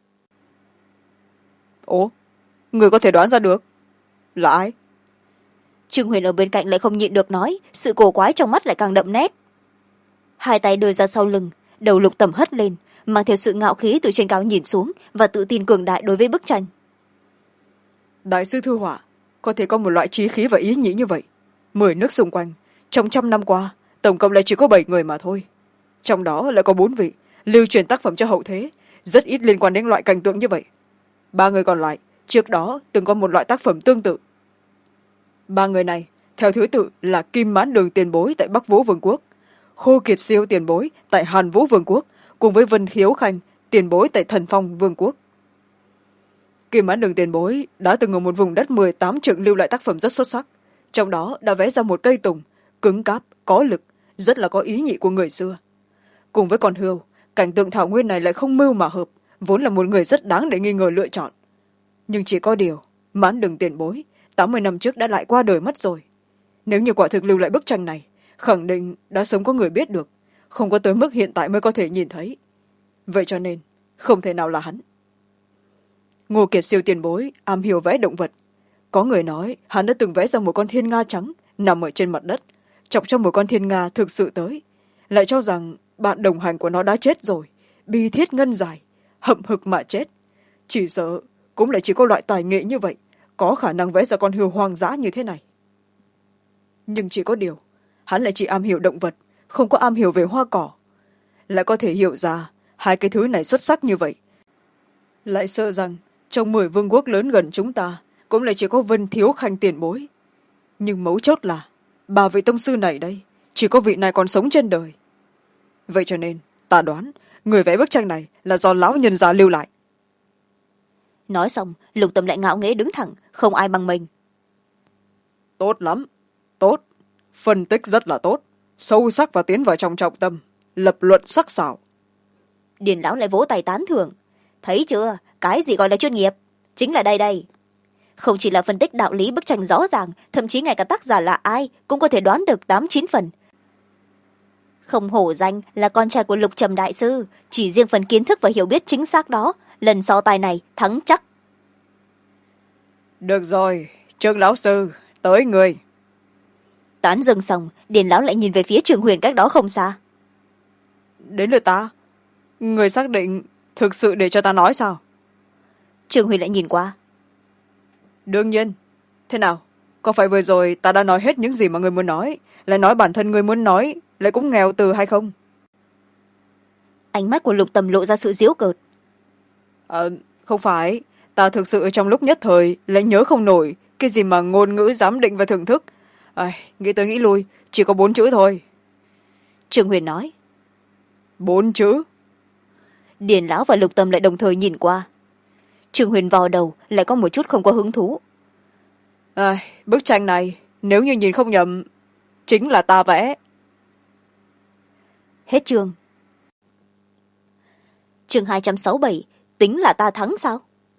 [SPEAKER 2] Ồ, người có thể đoán ra được? Là ai?
[SPEAKER 1] Trương Huyền ở bên cạnh lại không nhịn được nói, sự cổ quái trong mắt lại càng đậm nét. Hai tay đưa ra sau lưng, đầu Lục Tầm hất lên, mang theo sự ngạo khí từ trên cao nhìn xuống và tự tin cường đại đối với bức tranh.
[SPEAKER 2] Đại sư thư họa có thể có một loại trí khí và ý nhĩ như vậy. 10 nước xung quanh, trong 100 năm qua, tổng cộng lại chỉ có 7 người mà thôi. Trong đó lại có 4 vị lưu truyền tác phẩm cho hậu thế, rất ít liên quan đến loại cảnh tượng như vậy. 3 người còn lại trước đó từng có một loại tác phẩm tương tự. 3 người này theo thứ tự là Kim Mãn Đường tiền bối tại Bắc Vũ Vương quốc, Khô Kiệt Siêu tiền bối tại Hàn Vũ Vương quốc, cùng với Vân Khiếu Khanh tiền bối tại Thần Phong Vương quốc. Kim Mãn Đường tiền bối đã từng ở một vùng đất 18 trượng lưu lại tác phẩm rất xuất sắc, trong đó đã vẽ ra một cây tùng cứng cáp có lực, rất là có ý nhị của người xưa. Cùng với con hươu, cảnh tượng thảo nguyên này lại không mưu mà hợp, vốn là một người rất đáng để nghi ngờ lựa chọn. Nhưng chỉ có điều, Mãn Đường tiền bối 80 năm trước đã lại qua đời mất rồi. Nếu như quả thực lưu lại bức tranh này, khẳng định đã sớm có người biết được, không có tới mức hiện tại mới có thể nhìn thấy. Vậy cho nên không thể nào là hắn. Ngô Kiệt Siêu tiền bối am hiểu vẽ động vật. Có người nói hắn đã từng vẽ ra một con thiên nga trắng nằm ở trên mặt đất, chọc cho một con thiên nga thực sự tới, lại cho rằng bạn đồng hành của nó đã chết rồi, bi thiết ngân dài, hậm hực mà chết. Chỉ sợ cũng lại chỉ có loại tài nghệ như vậy có khả năng vẽ ra con hươu hoang dã như thế này. Nhưng chỉ có điều hắn lại chỉ am hiểu động vật, không có am hiểu về hoa cỏ. Lại có thể hiểu ra hai cái thứ này xuất sắc như vậy, lại sợ rằng trong 10 vương quốc lớn gần chúng ta cũng lại chỉ có Vân Thiếu Khanh tiền bối, nhưng mấu chốt là ba vị tông sư này đây chỉ có vị này còn sống trên đời. Vậy cho nên ta đoán người vẽ bức tranh này là do lão nhân gia lưu lại.
[SPEAKER 1] Nói xong Lục Tâm lại ngạo nghễ đứng thẳng, không ai bằng mình.
[SPEAKER 2] Tốt lắm, tốt, phân tích rất là tốt, sâu sắc và tiến vào trong trọng tâm, lập luận sắc sảo.
[SPEAKER 1] Điền lão lại vỗ tay tán thưởng. Thấy chưa, cái gì gọi là chuyên nghiệp, chính là đây đây. Không chỉ là phân tích đạo lý bức tranh rõ ràng, thậm chí ngay cả tác giả là ai cũng có thể đoán được 8-9 phần. Không hổ danh là con trai của Lục Trầm đại sư, chỉ riêng phần kiến thức và hiểu biết chính xác đó, lần so tài này thắng chắc.
[SPEAKER 2] Được rồi, Trương lão sư, tới người.
[SPEAKER 1] Tán dừng xong, Điền lão lại nhìn về phía Trường Huyền cách đó không xa.
[SPEAKER 2] Đến lượt ta, người xác định thực sự để cho ta nói sao?
[SPEAKER 1] Trường Huyền lại nhìn qua.
[SPEAKER 2] Đương nhiên. Thế nào, có phải vừa rồi ta đã nói hết những gì mà người muốn nói, lại nói bản thân người muốn nói lại cũng nghèo từ hay không?
[SPEAKER 1] Ánh mắt của Lục Tầm lộ ra sự giễu cợt.
[SPEAKER 2] Không phải, ta thực sự trong lúc nhất thời lại nhớ không nổi cái gì mà ngôn ngữ giám định và thưởng thức. Nghĩ tới nghĩ lui, chỉ có 4 chữ thôi.
[SPEAKER 1] Trường Huyền nói.
[SPEAKER 2] 4 chữ?
[SPEAKER 1] Điền lão và Lục Tâm lại đồng thời nhìn qua. Trường Huyền vào đầu lại có một chút không có hứng thú.
[SPEAKER 2] Bức tranh này nếu như nhìn không nhầm chính là ta vẽ.
[SPEAKER 1] Hết chương. Chương 267, tính là ta thắng sao?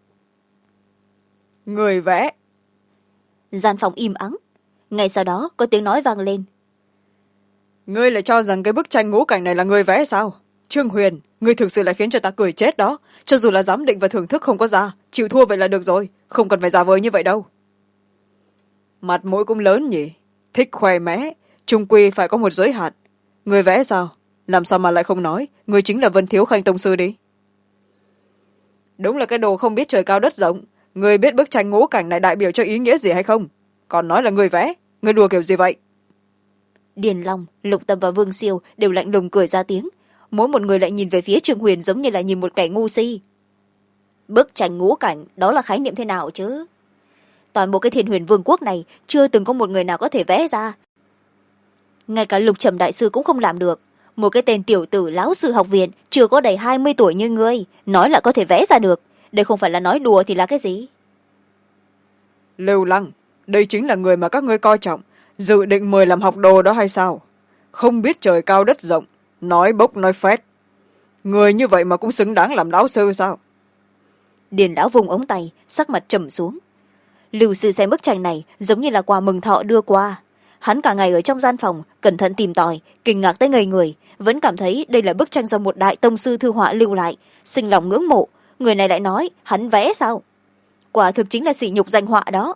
[SPEAKER 2] Người vẽ.
[SPEAKER 1] Gian phòng im ắng, ngay sau đó có tiếng nói vang lên.
[SPEAKER 2] Ngươi lại cho rằng cái bức tranh ngũ cảnh này là người vẽ sao? Trương Huyền, ngươi thực sự lại khiến cho ta cười chết đó. Cho dù là giám định và thưởng thức không có ra, chịu thua vậy là được rồi, không cần phải giả vờ như vậy đâu. Mặt mũi cũng lớn nhỉ, thích khoe mẽ, chung quy phải có một giới hạn. Người vẽ sao? Làm sao mà lại không nói người chính là Vân Thiếu Khanh tông sư đi? Đúng là cái đồ không biết trời cao đất rộng. Người biết bức tranh ngũ cảnh này đại biểu cho ý nghĩa gì hay không? Còn nói là người vẽ, người đùa kiểu gì vậy?
[SPEAKER 1] Điền Long, Lục Tâm và Vương Siêu đều lạnh lùng cười ra tiếng. Mỗi một người lại nhìn về phía Trương Huyền giống như là nhìn một kẻ ngu si. Bức tranh ngũ cảnh đó là khái niệm thế nào chứ? Toàn bộ cái Thiên Huyền Vương quốc này chưa từng có một người nào có thể vẽ ra. Ngay cả Lục Trầm đại sư cũng không làm được. Một cái tên tiểu tử lão sư học viện chưa có đầy 20 tuổi như ngươi nói là có thể vẽ ra được. Đây không phải là nói đùa thì là cái gì?
[SPEAKER 2] Lưu Lăng, đây chính là người mà các ngươi coi trọng, dự định mời làm học đồ đó hay sao? Không biết trời cao đất rộng, nói bốc nói phét. Người như vậy mà cũng xứng đáng làm lão sư sao?
[SPEAKER 1] Điền lão vùng ống tay, sắc mặt trầm xuống. Lưu sư xem bức tranh này giống như là quà mừng thọ đưa qua. Hắn cả ngày ở trong gian phòng cẩn thận tìm tòi, kinh ngạc tới ngây người, vẫn cảm thấy đây là bức tranh do một đại tông sư thư họa lưu lại, sinh lòng ngưỡng mộ. Người này lại nói hắn vẽ sao? Quả thực chính là sỉ nhục danh họa đó.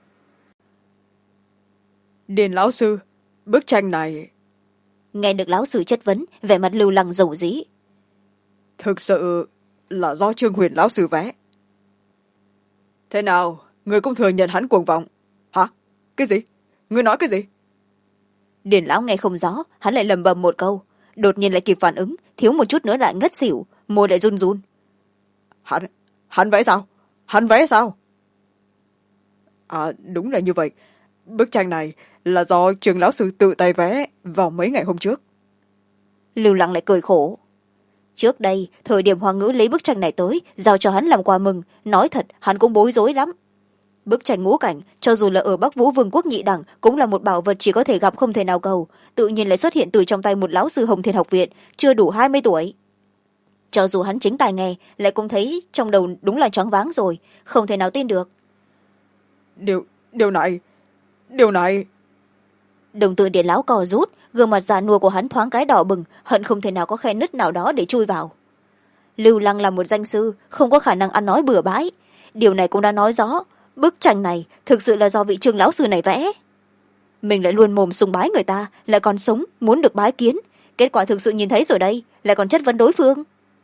[SPEAKER 2] Điền lão sư, bức tranh này...
[SPEAKER 1] Nghe được lão sư chất vấn, vẻ mặt Lưu Lăng dầu dĩ.
[SPEAKER 2] Thực sự là do Trương Huyền lão sư vẽ. Thế nào, người cũng thừa nhận hắn cuồng vọng? Hả? Cái gì? Ngươi nói cái gì?
[SPEAKER 1] Điền lão nghe không rõ, hắn lại lầm bầm một câu, đột nhiên lại kịp phản ứng, thiếu một chút nữa lại ngất xỉu, môi lại run run.
[SPEAKER 2] Hắn vẽ sao? Hắn vẽ sao? Đúng là như vậy. Bức tranh này là do Trường lão sư tự tay vẽ vào mấy ngày hôm trước.
[SPEAKER 1] Lưu Lăng lại cười khổ. Trước đây thời điểm Hoa Ngữ lấy bức tranh này tới giao cho hắn làm quà mừng, nói thật hắn cũng bối rối lắm. Bức tranh ngũ cảnh cho dù là ở Bắc Vũ Vương quốc nhị đẳng cũng là một bảo vật chỉ có thể gặp không thể nào cầu, tự nhiên lại xuất hiện từ trong tay một lão sư Hồng Thiên học viện chưa đủ 20 tuổi. Cho dù hắn chính tài nghe lại cũng thấy trong đầu đúng là choáng váng rồi, không thể nào tin được.
[SPEAKER 2] Điều này
[SPEAKER 1] Đồng tử Điền lão cò rút, gương mặt già nua của hắn thoáng cái đỏ bừng, hận không thể nào có khe nứt nào đó để chui vào. Lưu Lăng là một danh sư, không có khả năng ăn nói bừa bãi. Điều này cũng đã nói rõ bức tranh này thực sự là do vị Trương lão sư này vẽ. Mình lại luôn mồm sùng bái người ta, lại còn sống muốn được bái kiến, kết quả thực sự nhìn thấy rồi đây, lại còn chất vấn đối phương.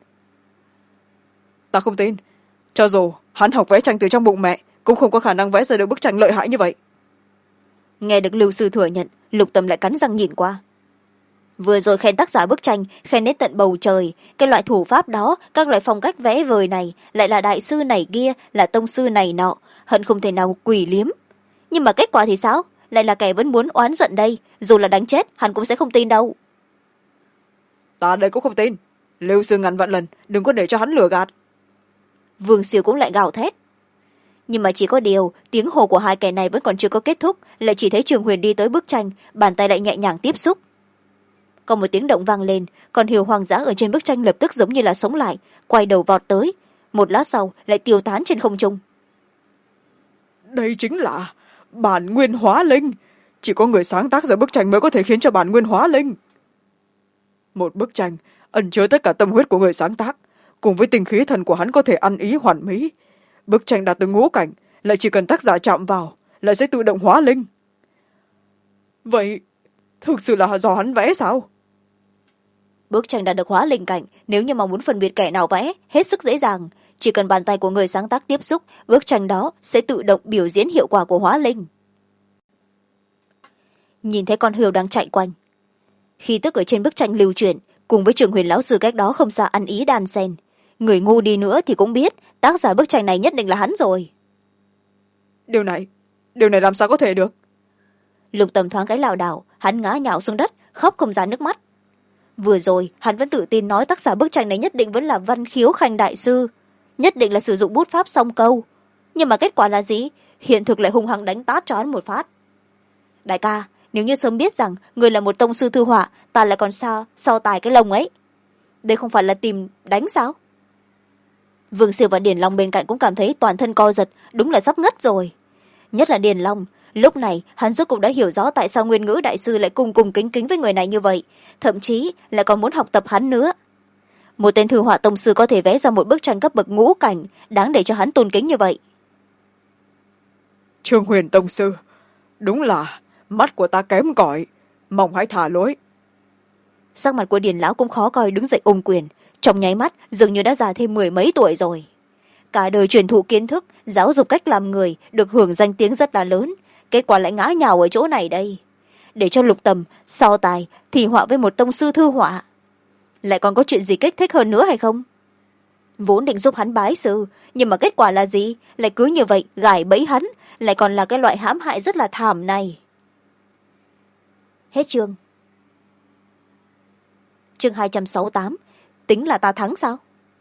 [SPEAKER 2] Ta không tin, cho dù hắn học vẽ tranh từ trong bụng mẹ cũng không có khả năng vẽ ra được bức tranh lợi hại như vậy.
[SPEAKER 1] Nghe được Lưu sư thừa nhận, Lục Tâm lại cắn răng nhìn qua. vừa rồi khen tác giả bức tranh khen đến tận bầu trời, cái loại thủ pháp đó, các loại phong cách vẽ vời này, lại là đại sư này kia, là tông sư này nọ, hận không thể nào quỳ liếm. Nhưng mà kết quả thì sao? Lại là kẻ vẫn muốn oán giận đây, dù là đánh chết hắn cũng sẽ không tin đâu.
[SPEAKER 2] Ta đây cũng không tin. Lưu sư ngàn vạn lần đừng có để cho hắn lừa gạt.
[SPEAKER 1] Vương Siêu cũng lại gào thét. Nhưng mà chỉ có điều tiếng hồ của hai kẻ này vẫn còn chưa có kết thúc, lại chỉ thấy Trường Huyền đi tới bức tranh, bàn tay lại nhẹ nhàng tiếp xúc. Có một tiếng động vang lên, còn Hiều Hoàng Giá ở trên bức tranh lập tức giống như là sống lại, quay đầu vọt tới, một lát sau lại tiêu tán trên không trung.
[SPEAKER 2] Đây chính là bản nguyên hóa linh. Chỉ có người sáng tác ra bức tranh mới có thể khiến cho bản nguyên hóa linh. Một bức tranh ẩn chứa tất cả tâm huyết của người sáng tác, cùng với tinh khí thần của hắn có thể ăn ý hoàn mỹ. Bức tranh đạt tới ngũ cảnh, lại chỉ cần tác giả chạm vào lại sẽ tự động hóa linh. Vậy thực sự là do hắn vẽ sao?
[SPEAKER 1] Bức tranh đã được hóa linh cảnh, nếu như mà muốn phân biệt kẻ nào vẽ hết sức dễ dàng, chỉ cần bàn tay của người sáng tác tiếp xúc, bức tranh đó sẽ tự động biểu diễn hiệu quả của hóa linh. Nhìn thấy con hươu đang chạy quanh, khí tức ở trên bức tranh lưu chuyển, cùng với Trường Huyền lão sư cách đó không xa ăn ý đan xen. Người ngu đi nữa thì cũng biết tác giả bức tranh này nhất định là hắn rồi.
[SPEAKER 2] Điều này làm sao có thể được?
[SPEAKER 1] Lục Tầm thoáng cái lảo đảo, hắn ngã nhào xuống đất, khóc không ra nước mắt. Vừa rồi hắn vẫn tự tin nói tác giả bức tranh này nhất định vẫn là Văn Khiếu Khanh đại sư, nhất định là sử dụng bút pháp song câu. Nhưng mà kết quả là gì? Hiện thực lại hung hăng đánh tát cho hắn một phát. Đại ca, nếu như sớm biết rằng người là một tông sư thư họa, ta lại còn so tài cái lồng ấy, đây không phải là tìm đánh sao? Vương Siêu và Điền Long bên cạnh cũng cảm thấy toàn thân co giật, đúng là sắp ngất rồi. Nhất là Điền Long, lúc này hắn rốt cũng đã hiểu rõ tại sao Nguyên Ngữ đại sư lại cùng kính kính với người này như vậy, thậm chí lại còn muốn học tập hắn nữa. Một tên thư họa tông sư có thể vẽ ra một bức tranh cấp bậc ngũ cảnh, đáng để cho hắn tôn kính như vậy.
[SPEAKER 2] Trương Huyền tông sư, đúng là mắt của ta kém cỏi, mong hãy thả lỗi.
[SPEAKER 1] Sắc mặt của Điền lão cũng khó coi, đứng dậy ôm quyền, trong nháy mắt dường như đã già thêm 10 mấy tuổi rồi. Cả đời truyền thụ kiến thức, giáo dục cách làm người, được hưởng danh tiếng rất là lớn, kết quả lại ngã nhào ở chỗ này đây. Để cho Lục Tầm so tài thì họa với một tông sư thư họa, lại còn có chuyện gì kích thích hơn nữa hay không? Vốn định giúp hắn bái sư, nhưng mà kết quả là gì? Lại cứ như vậy gài bẫy hắn, lại còn là cái loại hãm hại rất là thảm này. Hết chương. Chương 268. Tính là ta thắng sao?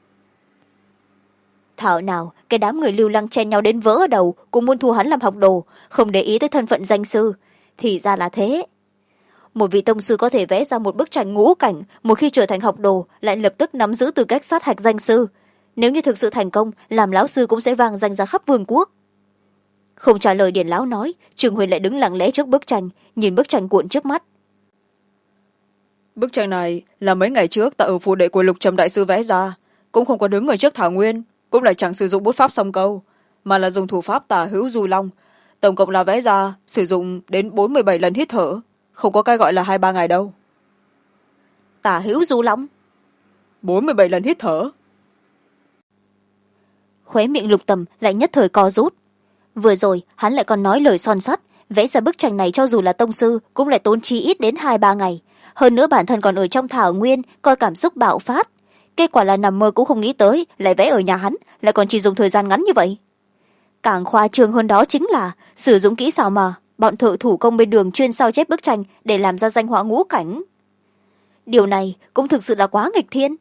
[SPEAKER 1] Thảo nào cái đám người lưu lăng chen nhau đến vỡ ở đầu, cũng muốn thu hắn làm học đồ, không để ý tới thân phận danh sư. Thì ra là thế. Một vị tông sư có thể vẽ ra một bức tranh ngũ cảnh, một khi trở thành học đồ lại lập tức nắm giữ tư cách sát hạch danh sư. Nếu như thực sự thành công, làm lão sư cũng sẽ vang danh ra khắp vương quốc. Không trả lời Điền lão nói, Trường Huyền lại đứng lặng lẽ trước bức tranh, nhìn bức tranh cuộn trước mắt.
[SPEAKER 2] Bức tranh này là mấy ngày trước ta ở phủ đệ của Lục Trầm đại sư vẽ ra, cũng không có đứng ở trước thảo nguyên, cũng lại chẳng sử dụng bút pháp song câu, mà là dùng thủ pháp Tả Hữu Du Long. Tổng cộng là vẽ ra sử dụng đến 47 lần hít thở, không có cái gọi là 2-3 ngày đâu.
[SPEAKER 1] Tả Hữu Du Long?
[SPEAKER 2] 47 lần hít thở.
[SPEAKER 1] Khóe miệng Lục Tầm lại nhất thời co rút. Vừa rồi hắn lại còn nói lời son sắt, vẽ ra bức tranh này cho dù là tông sư cũng lại tốn chi ít đến 2-3 ngày. Hơn nữa bản thân còn ở trong thảo nguyên, coi cảm xúc bạo phát. Kết quả là nằm mơ cũng không nghĩ tới, lại vẽ ở nhà hắn, lại còn chỉ dùng thời gian ngắn như vậy. Càng khoa trương hơn đó chính là sử dụng kỹ xảo mà bọn thợ thủ công bên đường chuyên sao chép bức tranh để làm ra danh họa ngũ cảnh. Điều này cũng thực sự là quá nghịch thiên.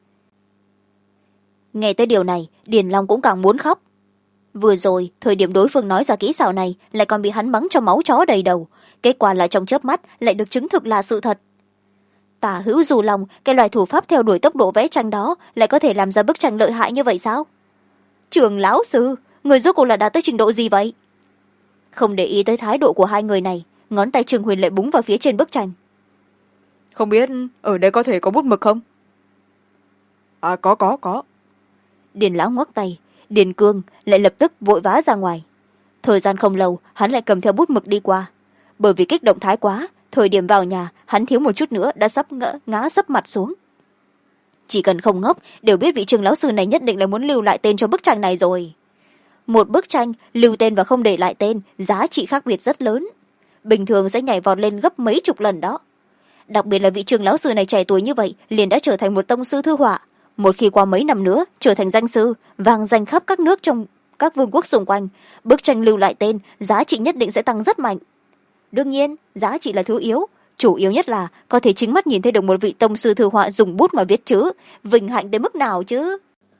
[SPEAKER 1] Nghe tới điều này, Điền Long cũng càng muốn khóc. Vừa rồi thời điểm đối phương nói ra kỹ xảo này lại còn bị hắn mắng cho máu chó đầy đầu, kết quả là trong chớp mắt lại được chứng thực là sự thật. Tả Hữu Du Long, cái loại thủ pháp theo đuổi tốc độ vẽ tranh đó lại có thể làm ra bức tranh lợi hại như vậy sao? Trường lão sư, người rốt cuộc là đạt tới trình độ gì vậy? Không để ý tới thái độ của hai người này, ngón tay Trường Huyền lại búng vào phía trên bức tranh.
[SPEAKER 2] Không biết ở đây có thể có bút mực không? À có.
[SPEAKER 1] Điền lão ngoắc tay, Điền Cương lại lập tức vội vã ra ngoài. Thời gian không lâu hắn lại cầm theo bút mực đi qua. Bởi vì kích động thái quá, thời điểm vào nhà hắn thiếu một chút nữa đã sắp ngã sấp mặt xuống. Chỉ cần không ngốc đều biết vị Trường lão sư này nhất định là muốn lưu lại tên cho bức tranh này rồi. Một bức tranh lưu tên và không để lại tên, giá trị khác biệt rất lớn, bình thường sẽ nhảy vọt lên gấp mấy chục lần đó. đặc biệt là vị trường lão sư này trẻ tuổi như vậy liền đã trở thành một tông sư thư họa, một khi qua mấy năm nữa trở thành danh sư vang danh khắp các nước trong các vương quốc xung quanh, bức tranh lưu lại tên giá trị nhất định sẽ tăng rất mạnh. đương nhiên giá trị là thứ yếu, chủ yếu nhất là có thể chính mắt nhìn thấy được một vị tông sư thư họa dùng bút mà viết chữ, vinh hạnh tới mức nào chứ.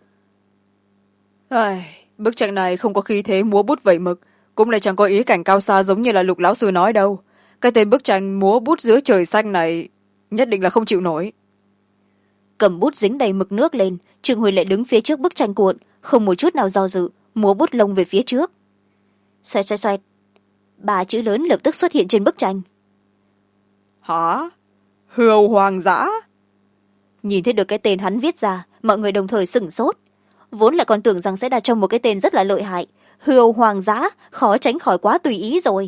[SPEAKER 2] Bức tranh này không có khí thế múa bút vẩy mực, cũng lại chẳng có ý cảnh cao xa giống như là Lục lão sư nói đâu. Cái tên bức tranh múa bút giữa trời xanh này nhất định là không chịu nổi.
[SPEAKER 1] Cầm bút dính đầy mực nước lên, Trương Huệ lại đứng phía trước bức tranh cuộn, không một chút nào do dự, múa bút lông về phía trước. Xoẹt xoẹt xoẹt, 3 chữ lớn lập tức xuất hiện trên bức tranh.
[SPEAKER 2] Hả? Hươu Hoàng Dã?
[SPEAKER 1] Nhìn thấy được cái tên hắn viết ra, mọi người đồng thời sửng sốt. Vốn lại còn tưởng rằng sẽ đặt trong một cái tên rất là lợi hại. Hươu Hoàng Dã, khó tránh khỏi quá tùy ý rồi.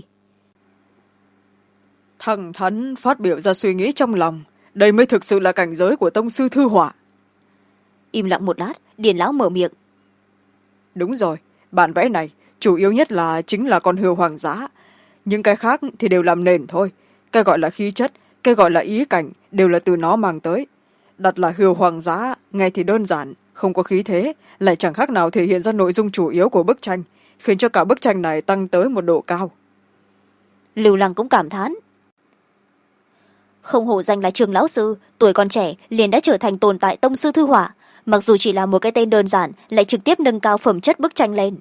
[SPEAKER 2] Thẳng thắn phát biểu ra suy nghĩ trong lòng, đây mới thực sự là cảnh giới của tông sư thư họa.
[SPEAKER 1] Im lặng một lát, Điền lão mở miệng.
[SPEAKER 2] Đúng rồi, bản vẽ này chủ yếu nhất là chính là con hươu Hoàng Dã, những cái khác thì đều làm nền thôi. Cái gọi là khí chất, cái gọi là ý cảnh đều là từ nó mang tới. Đặt là hươu Hoàng Dã nghe thì đơn giản, không có khí thế, lại chẳng khác nào thể hiện ra nội dung chủ yếu của bức tranh, khiến cho cả bức tranh này tăng tới một độ cao.
[SPEAKER 1] Lưu Lăng cũng cảm thán. Không hổ danh là Trường lão sư, tuổi còn trẻ liền đã trở thành tồn tại tông sư thư họa, mặc dù chỉ là một cái tên đơn giản, lại trực tiếp nâng cao phẩm chất bức tranh lên.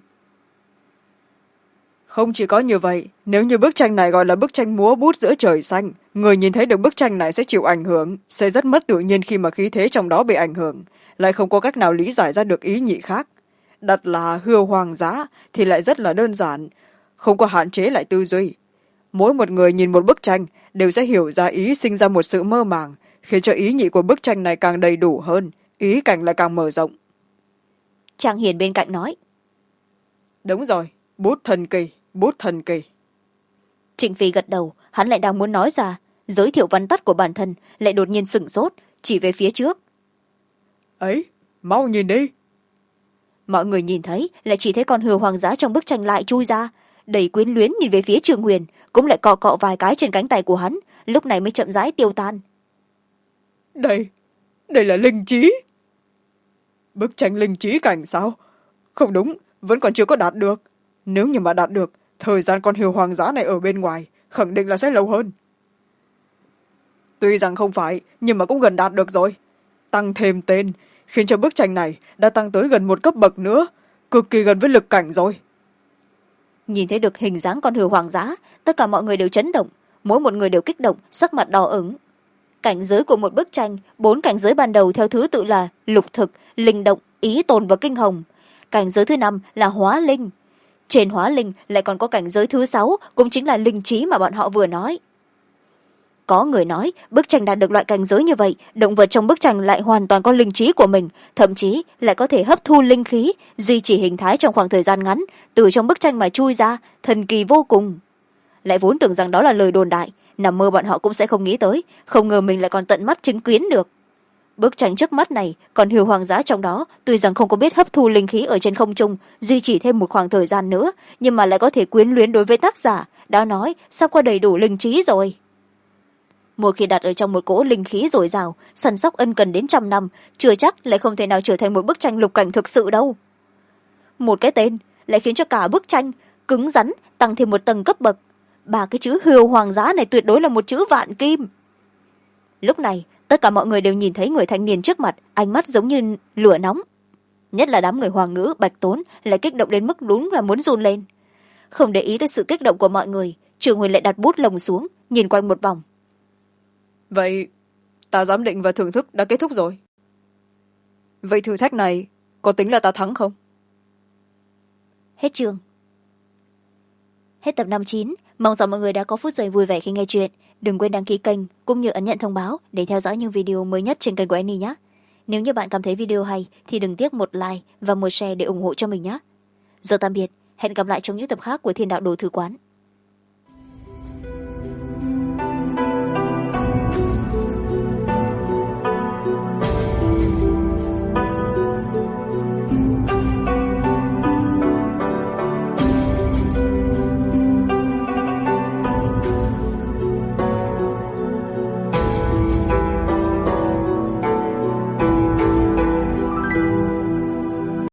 [SPEAKER 2] Không chỉ có như vậy, nếu như bức tranh này gọi là bức tranh múa bút giữa trời xanh, người nhìn thấy được bức tranh này sẽ chịu ảnh hưởng, sẽ rất mất tự nhiên khi mà khí thế trong đó bị ảnh hưởng, lại không có cách nào lý giải ra được ý nhị khác. Đặt là hươu Hoàng Dã thì lại rất là đơn giản, không có hạn chế lại tư duy. Mỗi một người nhìn một bức tranh đều sẽ hiểu ra ý, sinh ra một sự mơ màng, khiến cho ý nhị của bức tranh này càng đầy đủ hơn, ý cảnh lại càng mở rộng.
[SPEAKER 1] Trang Hiền bên cạnh nói.
[SPEAKER 2] Đúng rồi, bút thần kỳ, bút thần kỳ.
[SPEAKER 1] Trịnh Phi gật đầu, hắn lại đang muốn nói ra, giới thiệu văn tắt của bản thân, lại đột nhiên sửng sốt, chỉ về phía trước.
[SPEAKER 2] Ấy, mau nhìn đi.
[SPEAKER 1] Mọi người nhìn thấy, lại chỉ thấy con hươu Hoàng Dã trong bức tranh lại chui ra, đầy quyến luyến nhìn về phía Trường Huyền, cũng lại cọ cọ vài cái trên cánh tay của hắn, lúc này mới chậm rãi tiêu tan.
[SPEAKER 2] Đây là linh trí. Bức tranh linh trí cảnh sao? Không đúng, vẫn còn chưa có đạt được. Nếu như mà đạt được, thời gian con hươu Hoàng Dã này ở bên ngoài khẳng định là sẽ lâu hơn. Tuy rằng không phải, nhưng mà cũng gần đạt được rồi. Tăng thêm tên, khiến cho bức tranh này đã tăng tới gần một cấp bậc nữa, cực kỳ gần với lực cảnh rồi.
[SPEAKER 1] Nhìn thấy được hình dáng con hươu Hoàng Dã, tất cả mọi người đều chấn động, mỗi một người đều kích động, sắc mặt đỏ ửng. Cảnh giới của một bức tranh, 4 cảnh giới ban đầu theo thứ tự là lục thực, linh động, ý tồn và kinh hồng. Cảnh giới thứ 5 là hóa linh. Trên hóa linh lại còn có cảnh giới thứ 6, cũng chính là linh trí mà bọn họ vừa nói. Có người nói, bức tranh đạt được loại cảnh giới như vậy, động vật trong bức tranh lại hoàn toàn có linh trí của mình, thậm chí lại có thể hấp thu linh khí, duy trì hình thái trong khoảng thời gian ngắn, từ trong bức tranh mà chui ra, thần kỳ vô cùng. Lại vốn tưởng rằng đó là lời đồn đại, nằm mơ bọn họ cũng sẽ không nghĩ tới, không ngờ mình lại còn tận mắt chứng kiến được. Bức tranh trước mắt này, còn hươu Hoàng Dã trong đó, tuy rằng không có biết hấp thu linh khí ở trên không trung, duy trì thêm một khoảng thời gian nữa, nhưng mà lại có thể quyến luyến đối với tác giả, đã nói, sắp có đầy đủ linh trí rồi. Một khi đặt ở trong một cỗ linh khí dồi dào, săn sóc ân cần đến 100 năm, chưa chắc lại không thể nào trở thành một bức tranh lục cảnh thực sự đâu. Một cái tên lại khiến cho cả bức tranh cứng rắn, tăng thêm một tầng cấp bậc. 3 cái chữ hươu Hoàng Dã này tuyệt đối là một chữ vạn kim. Lúc này, tất cả mọi người đều nhìn thấy người thanh niên trước mặt, ánh mắt giống như lửa nóng. Nhất là đám người Hoàng Ngữ, Bạch Tốn lại kích động đến mức đúng là muốn run lên. Không để ý tới sự kích động của mọi người, Trường Huyền lại đặt bút lồng xuống, nhìn quanh một vòng.
[SPEAKER 2] Vậy, ta giám định và thưởng thức đã kết thúc rồi. Vậy thử thách này có tính là ta thắng không?
[SPEAKER 1] Hết chương. Hết tập 59. Mong rằng mọi người đã có phút giây vui vẻ khi nghe chuyện. Đừng quên đăng ký kênh cũng như ấn nhận thông báo để theo dõi những video mới nhất trên kênh của Annie nhé. Nếu như bạn cảm thấy video hay thì đừng tiếc một like và một share để ủng hộ cho mình nhé. Giờ tạm biệt, hẹn gặp lại trong những tập khác của Thiên Đạo Đồ Thư Quán.